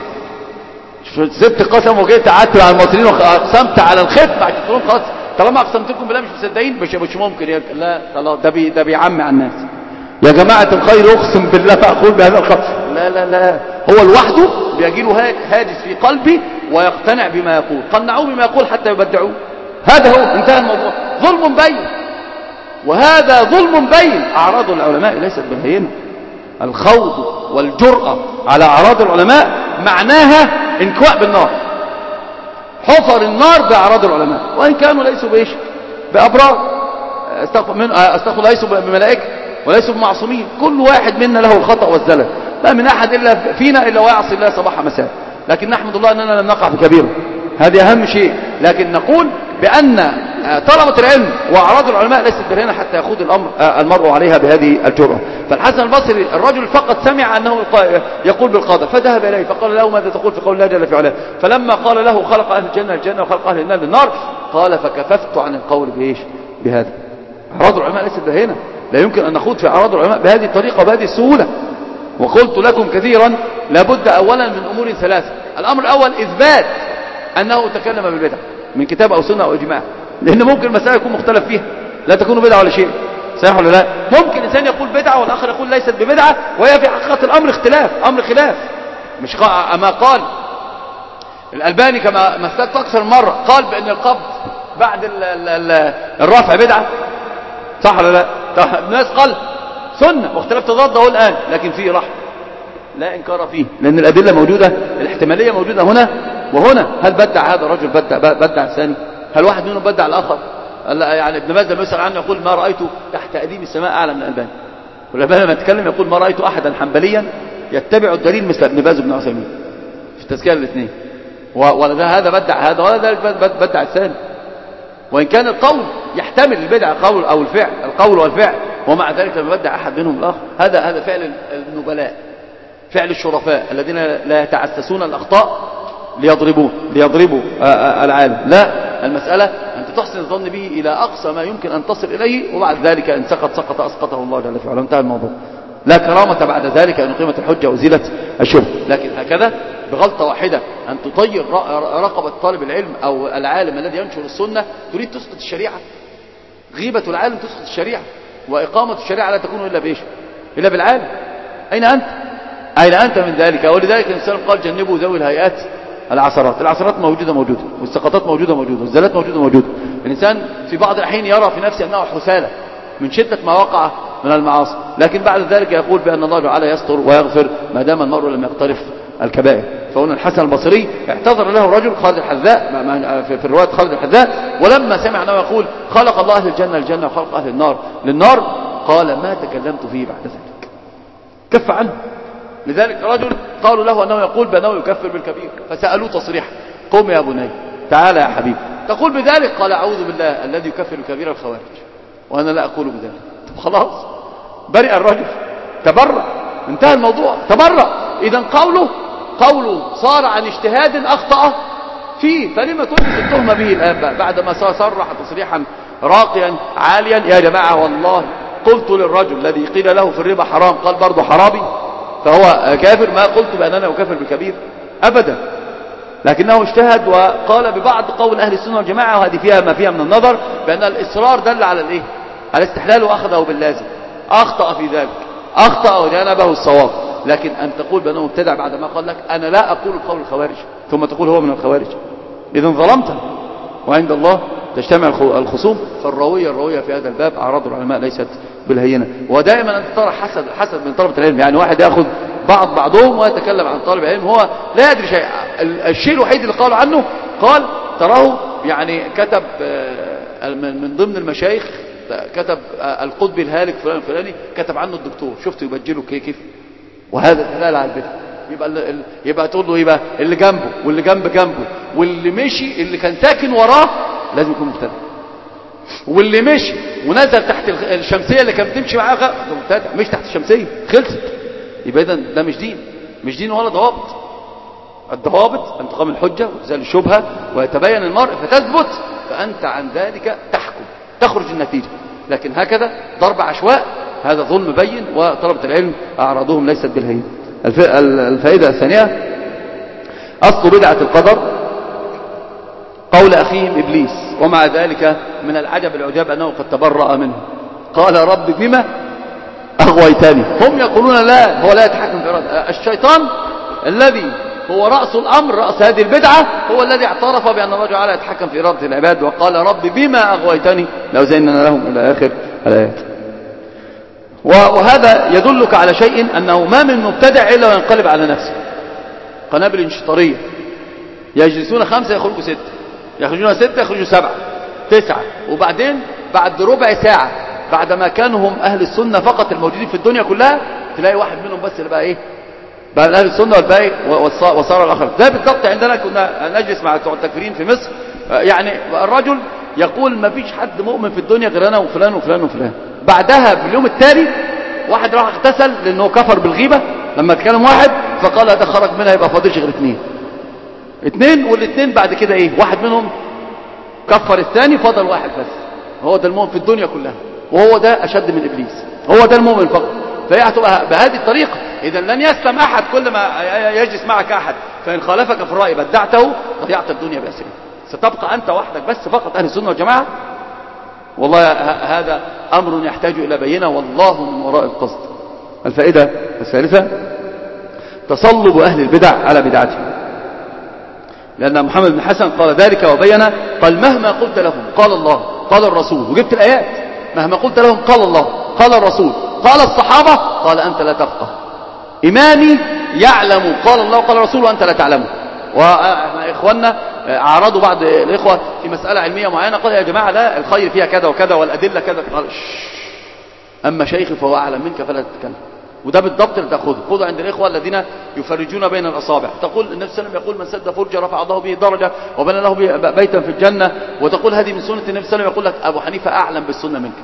سبت قسم وجيت قعدت مع المصريين وأقسمت على الختمة بعد تقولون خلاص طالما أقسمت لكم بالله مش مصدقين، مش مش ممكن يا لا خلاص ده بي ده بيعمي على الناس. يا جماعة الخير أقسم بالله فأقول بهذا الخير، لا لا لا، هو لوحده بيجي له هاجس في قلبي ويقتنع بما يقول، قنعوه بما يقول حتى يبدعوه. هذا هو انتهى الموضوع. ظلم بين، وهذا ظلم بين. أعراض العلماء ليست بالهينة. الخوض والجرأة على أعراض العلماء معناها انكواء بالنار، حفر النار بأعراض العلماء وإن كانوا ليسوا بإيش؟ بأبرار، استغفر ليسوا بملائكة وليسوا بمعصومين، كل واحد منا له الخطأ والزلل، ما من أحد إلا فينا إلا ويعصي الله صباح مساء، لكن نحمد الله أننا لم نقع في كبيرة، هذه أهم شيء. لكن نقول بأن طلبة العلم وأعراض العلماء ليست بالهينة حتى يخوض الأمر المرء عليها بهذه الجرأة. فالحسن البصري الرجل فقط سمع أنه يقول بالقدر فذهب إليه فقال له ماذا تقول في قول الله جل في علاه؟ فلما قال له خلق أهل الجنة الجنة وخلق أهل النار للنار قال فكففت عن القول بإيش؟ بهذا. أعراض العلماء ليست بالهينة، لا يمكن أن نخوض في أعراض العلماء بهذه الطريقة وبهذه السهولة. وقلت لكم كثيرا لابد أولا من أمور ثلاثة. الأمر الأول إثبات أنه تكلم بالبدع من كتاب أو سنة أو إجماع، لأن ممكن المسألة يكون مختلف فيها، لا تكون بدعة ولا شيء، صحيح ولا لا؟ ممكن إنسان يقول بدعة والآخر يقول ليست ببدعة، وهي في حقيقة الأمر اختلاف، أمر خلاف. مش أما قال الألباني كما مثلت أكثر مرة قال بأن القبض بعد ال ال ال الرفع بدعة، صح ولا لا؟ الناس قال سنة واختلاف تضاد اهو الآن، لكن فيه رحمة لا إنكار فيه، لأن الأدلة موجودة، الاحتمالية موجودة هنا وهنا. هل بدع هذا الرجل بدع بدع الثاني؟ هل واحد منهم بدع الآخر؟ يعني ابن باز لما يسأل عنه يقول ما رأيت تحت أديم السماء أعلى من الألباني، والألباني لما يتكلم يقول ما رأيت أحدا حنبليا يتبع الدليل مثل ابن باز وابن عثيمين في التزكية الاثنين، ولا هذا بدع هذا ولا ذلك بدع الثاني، وإن كان القول يحتمل البدع القول أو الفعل القول والفعل، ومع ذلك لما بدع أحد منهم الآخر. هذا هذا فعل النبلاء، فعل الشرفاء الذين لا يتعسسون الأخطاء ليضربوا ليضربوا العالم. لا، المسألة أنت تحسن الظن به إلى أقصى ما يمكن أن تصل إليه، وبعد ذلك إن سقط سقط أسقطه الله جل وعلا، انتهى الموضوع. لا كرامة بعد ذلك أن أقيمت الحجة وزيلت الشبهة. لكن هكذا بغلطة واحدة أن تطير رقبة طالب العلم أو العالم الذي ينشر السنة تريد تسقط الشريعة. غيبة العالم تسقط الشريعة، وإقامة الشريعة لا تكون إلا بإيش؟ إلا بالعالم. أين أنت؟ أين أنت من ذلك؟ ولذلك الإنسان قال جنبوا ذوي الهيئات العثرات. العثرات موجودة موجودة، والسقطات موجودة موجودة، والزلات موجودة موجودة. الإنسان في بعض الحين يرى في نفسه أنه حثالة من شدة ما وقع من المعاصي، لكن بعد ذلك يقول بأن الله تعالى يستر ويغفر ما دام المرء لم يقترف الكبائر. فهنا الحسن البصري اعتذر له رجل خالد الحذاء في الرواية خالد الحذاء، ولما سمع أنه يقول خلق الله أهل الجنة الجنة وخلق أهل النار للنار قال ما تكلمت فيه بعد ذلك، كف عنه. لذلك رجل قالوا له أنه يقول بأنه يكفر بالكبير، فسألوه تصريحا قم يا بني تعالى يا حبيب تقول بذلك؟ قال أعوذ بالله الذي يكفر الكبير الخوارج، وأنا لا أقول بذلك. طب خلاص برئ الرجل، تبرأ، انتهى الموضوع، تبرأ. إذا قوله قوله صار عن اجتهاد أخطأ فيه، فلما تثبت التهمة به الآن بعدما صرح تصريحا راقيا عاليا؟ يا جماعة والله قلت للرجل الذي قيل له في الربا حرام قال برضه حرامي فهو كافر، ما قلت بأننا أكفر بالكبير أبدا، لكنه اجتهد وقال ببعض قول أهل السنة والجماعة، وهذه فيها ما فيها من النظر، بأن الإصرار دل على الإيه؟ على استحلال وأخذه باللازم. أخطأ في ذلك، أخطأ وجانبه الصواب. لكن أن تقول بأنه مبتدع بعد ما قال لك أنا لا أقول قول الخوارج ثم تقول هو من الخوارج، إذن ظلمت، وعند الله تجتمع الخصوم. فالروية الروية في هذا الباب أعراض العلماء ليست بالهينة. ودائما أنت ترى حسد حسد من طلبة العلم، يعني واحد يأخذ بعض بعضهم ويتكلم عن طالب العلم هو لا يدري شيء. الشيء الوحيد اللي قالوا عنه قال تراه يعني كتب من ضمن المشايخ كتب القطب الهالك فلان الفلاني كتب عنه الدكتور، شفته يبجله كيف، وهذا دلالة على البدع. يبقى يبقى تقول له يبقى اللي جنبه واللي جنب جنبه واللي مشي اللي كان ساكن وراه لازم يكون مبتدع، واللي مشي ونزل تحت الشمسية اللي كان بتمشي معاه ده مبتدع، مش تحت الشمسية خلصت. يبقى اذا ده مش دين، مش دين ولا ضوابط. الضوابط أن تقام الحجة وتزال الشبهة ويتبين المرء فتثبت، فأنت عن ذلك تحكم تخرج النتيجة. لكن هكذا ضرب عشواء هذا ظلم بين، وطلبة العلم أعراضهم ليست بالهين. الفائدة الثانية أصل بدعة القدر قول أخيهم إبليس، ومع ذلك من العجب العجاب أنه قد تبرأ منه، قال رب بما أغويتني. هم يقولون لا، هو لا يتحكم في إرادة الشيطان الذي هو رأس الأمر، رأس هذه البدعة، هو الذي اعترف بأن الله تعالى يتحكم في إرادة العباد، وقال رب بما أغويتني لو زيننا لهم إلى آخر الآيات. وهذا يدلك على شيء، أنه ما من مبتدع إلا وينقلب على نفسه. قنابل انشطارية يجلسون خمسة يخرجوا ستة، يخرجون ستة يخرجوا سبعة تسعة، وبعدين بعد ربع ساعة بعد ما كانوا هم أهل السنة فقط الموجودين في الدنيا كلها، تلاقي واحد منهم بس اللي بقى إيه، بقى أهل السنة والباقي وصار الآخر. ده بالضبط عندنا كنا نجلس مع التكفيرين في مصر، يعني الرجل يقول ما فيش حد مؤمن في الدنيا غير أنا وفلان وفلان وفلان. بعدها باليوم التالي واحد راح اغتسل لأنه كفر بالغيبة لما تكلم واحد، فقال ده خرج منها يبقى فاضلش غير اثنين اثنين والاثنين بعد كده ايه، واحد منهم كفر الثاني فضل واحد بس. هو ده المؤمن في الدنيا كلها، وهو ده أشد من إبليس، هو ده المؤمن فقط. فهي هتبقى بهذه الطريقة. إذا لن يسلم أحد كل ما يجلس معك أحد، فإن خالفك في الرأي بدعته ضيعت الدنيا بأسره. ستبقى أنت وحدك بس فقط أهل السنة والجماعة. والله هذا أمر يحتاج إلى بينة، والله من وراء القصد. الفائدة الثالثة تصلب أهل البدع على بدعتهم، لأن محمد بن حسن قال ذلك وبين، قال مهما قلت لهم قال الله قال الرسول، وجبت الآيات، مهما قلت لهم قال الله قال الرسول قال الصحابة، قال أنت لا تفقه. إمامي يعلم قال الله وقال الرسول وأنت لا تعلمه. وإخواننا أعرضوا بعض الإخوة في مسألة علمية معينة، قال يا جماعة لا، الخير فيها كذا وكذا والأدلة كذا، قال أما شيخي فهو أعلم منك فلا تتكلم. وده بالضبط اللي تأخذه، خذوا عند الإخوة الذين يفرجون بين الأصابع. تقول النبي صلى الله عليه وسلم يقول من سد فرجة رفع الله به درجة وبنى له بيتا في الجنة، وتقول هذه من سنة النبي صلى الله عليه وسلم، يقول لك أبو حنيفة أعلم بالسنة منك.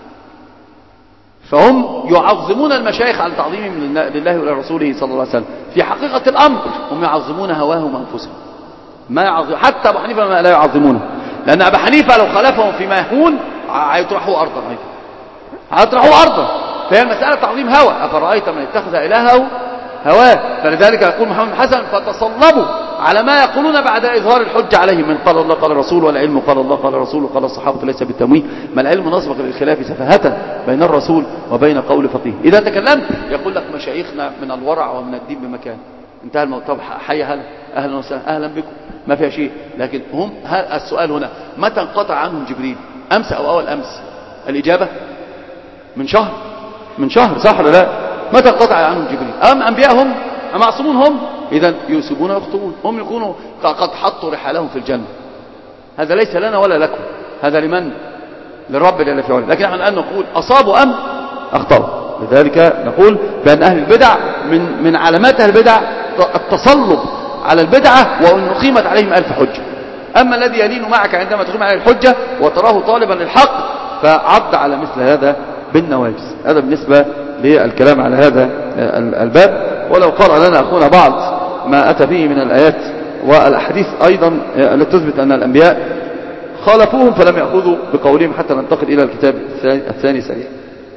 فهم يعظمون المشايخ على تعظيمهم لله ولرسوله صلى الله عليه وسلم. في حقيقة الأمر هم يعظمون هواهم وأنفسهم، ما يعظم حتى أبو حنيفة ما لا يعظمونه، لأن أبو حنيفة لو خالفهم فيما يهون هيطرحوا أرضا، هيطرحوا أرضا. فهي المسألة تعظيم هوى، أفرأيت من اتخذ إلهه هواه. فلذلك يقول محمد بن حسن فتصلبوا على ما يقولون بعد إظهار الحجة عليهم من قال الله قال الرسول، والعلم قال الله قال الرسول وقال الصحابة ليس بالتمويه، ما العلم نسبق للخلاف سفاهة بين الرسول وبين قول فقيه. إذا تكلمت يقول لك مشايخنا من الورع ومن الدين بمكان، انتهى الموضوع. طب حي هلا أهلا وسهلا أهلا بكم، ما فيها شيء. لكن هم السؤال هنا متى انقطع عنهم جبريل؟ أمس أو أول أمس؟ الإجابة من شهر، من شهر صح ولا لا؟ متى انقطع عنهم جبريل؟ أم أنبياءهم أم معصومون هم؟ إذا يسبون ويخطئون، هم يكونوا قد حطوا رحالهم في الجنة. هذا ليس لنا ولا لكم، هذا لمن؟ للرب جل في علاه. لكن نحن الآن نقول أصابوا أم أخطأوا. لذلك نقول بأن أهل البدع من من علامات أهل البدع التصلب على البدعة، وأن قيمت عليهم ألف حجة. أما الذي يلين معك عندما تقيم عليه الحجة وتراه طالبا للحق فعض على مثل هذا بالنواجس. هذا بالنسبة للكلام على هذا الباب. ولو قرأ لنا أخونا بعض ما أتى به من الآيات والأحاديث أيضا التي تثبت أن الأنبياء خالفوهم فلم يأخذوا بقولهم، حتى ننتقل إلى الكتاب الثاني سريعا.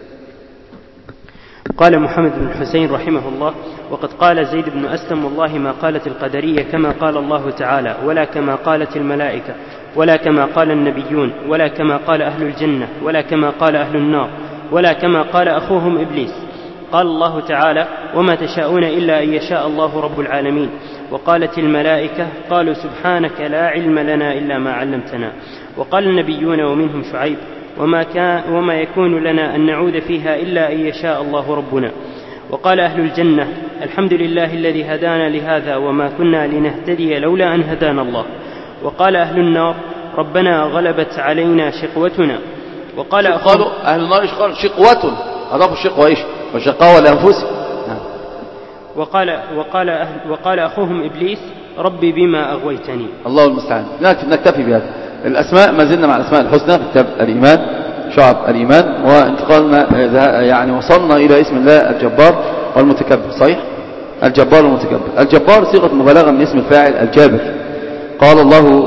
قال محمد بن الحسين رحمه الله: وقد قال زيد بن أسلم: والله ما قالت القدرية كما قال الله تعالى، ولا كما قالت الملائكة، ولا كما قال النبيون، ولا كما قال أهل الجنة، ولا كما قال أهل النار، ولا كما قال أخوهم إبليس. قال الله تعالى: وما تشاءون إلا أن يشاء الله رب العالمين. وقالت الملائكة: قالوا سبحانك لا علم لنا إلا ما علمتنا. وقال النبيون ومنهم شعيب: وما, كان وما يكون لنا أن نعود فيها إلا أن يشاء الله ربنا. وقال أهل الجنة: الحمد لله الذي هدانا لهذا وما كنا لنهتدي لولا أن هدانا الله. وقال أهل النار: ربنا غلبت علينا شقوتنا. وقال قالوا أهل النار إيش قالوا؟ شقوة، أضافوا الشقوة إيش؟ وشقاوة لأنفسهم. وقال وقال أهل وقال أخوهم إبليس ربي بما أغويتني. الله المستعان. نكتفي بهذا. الأسماء ما زلنا مع الأسماء الحسنى في كتاب الإيمان، شعب الإيمان، وانتقلنا يعني وصلنا إلى اسم الله الجبار والمتكبر. صحيح؟ الجبار والمتكبر. الجبار صيغة مبالغة من اسم الفاعل الجابر. قال الله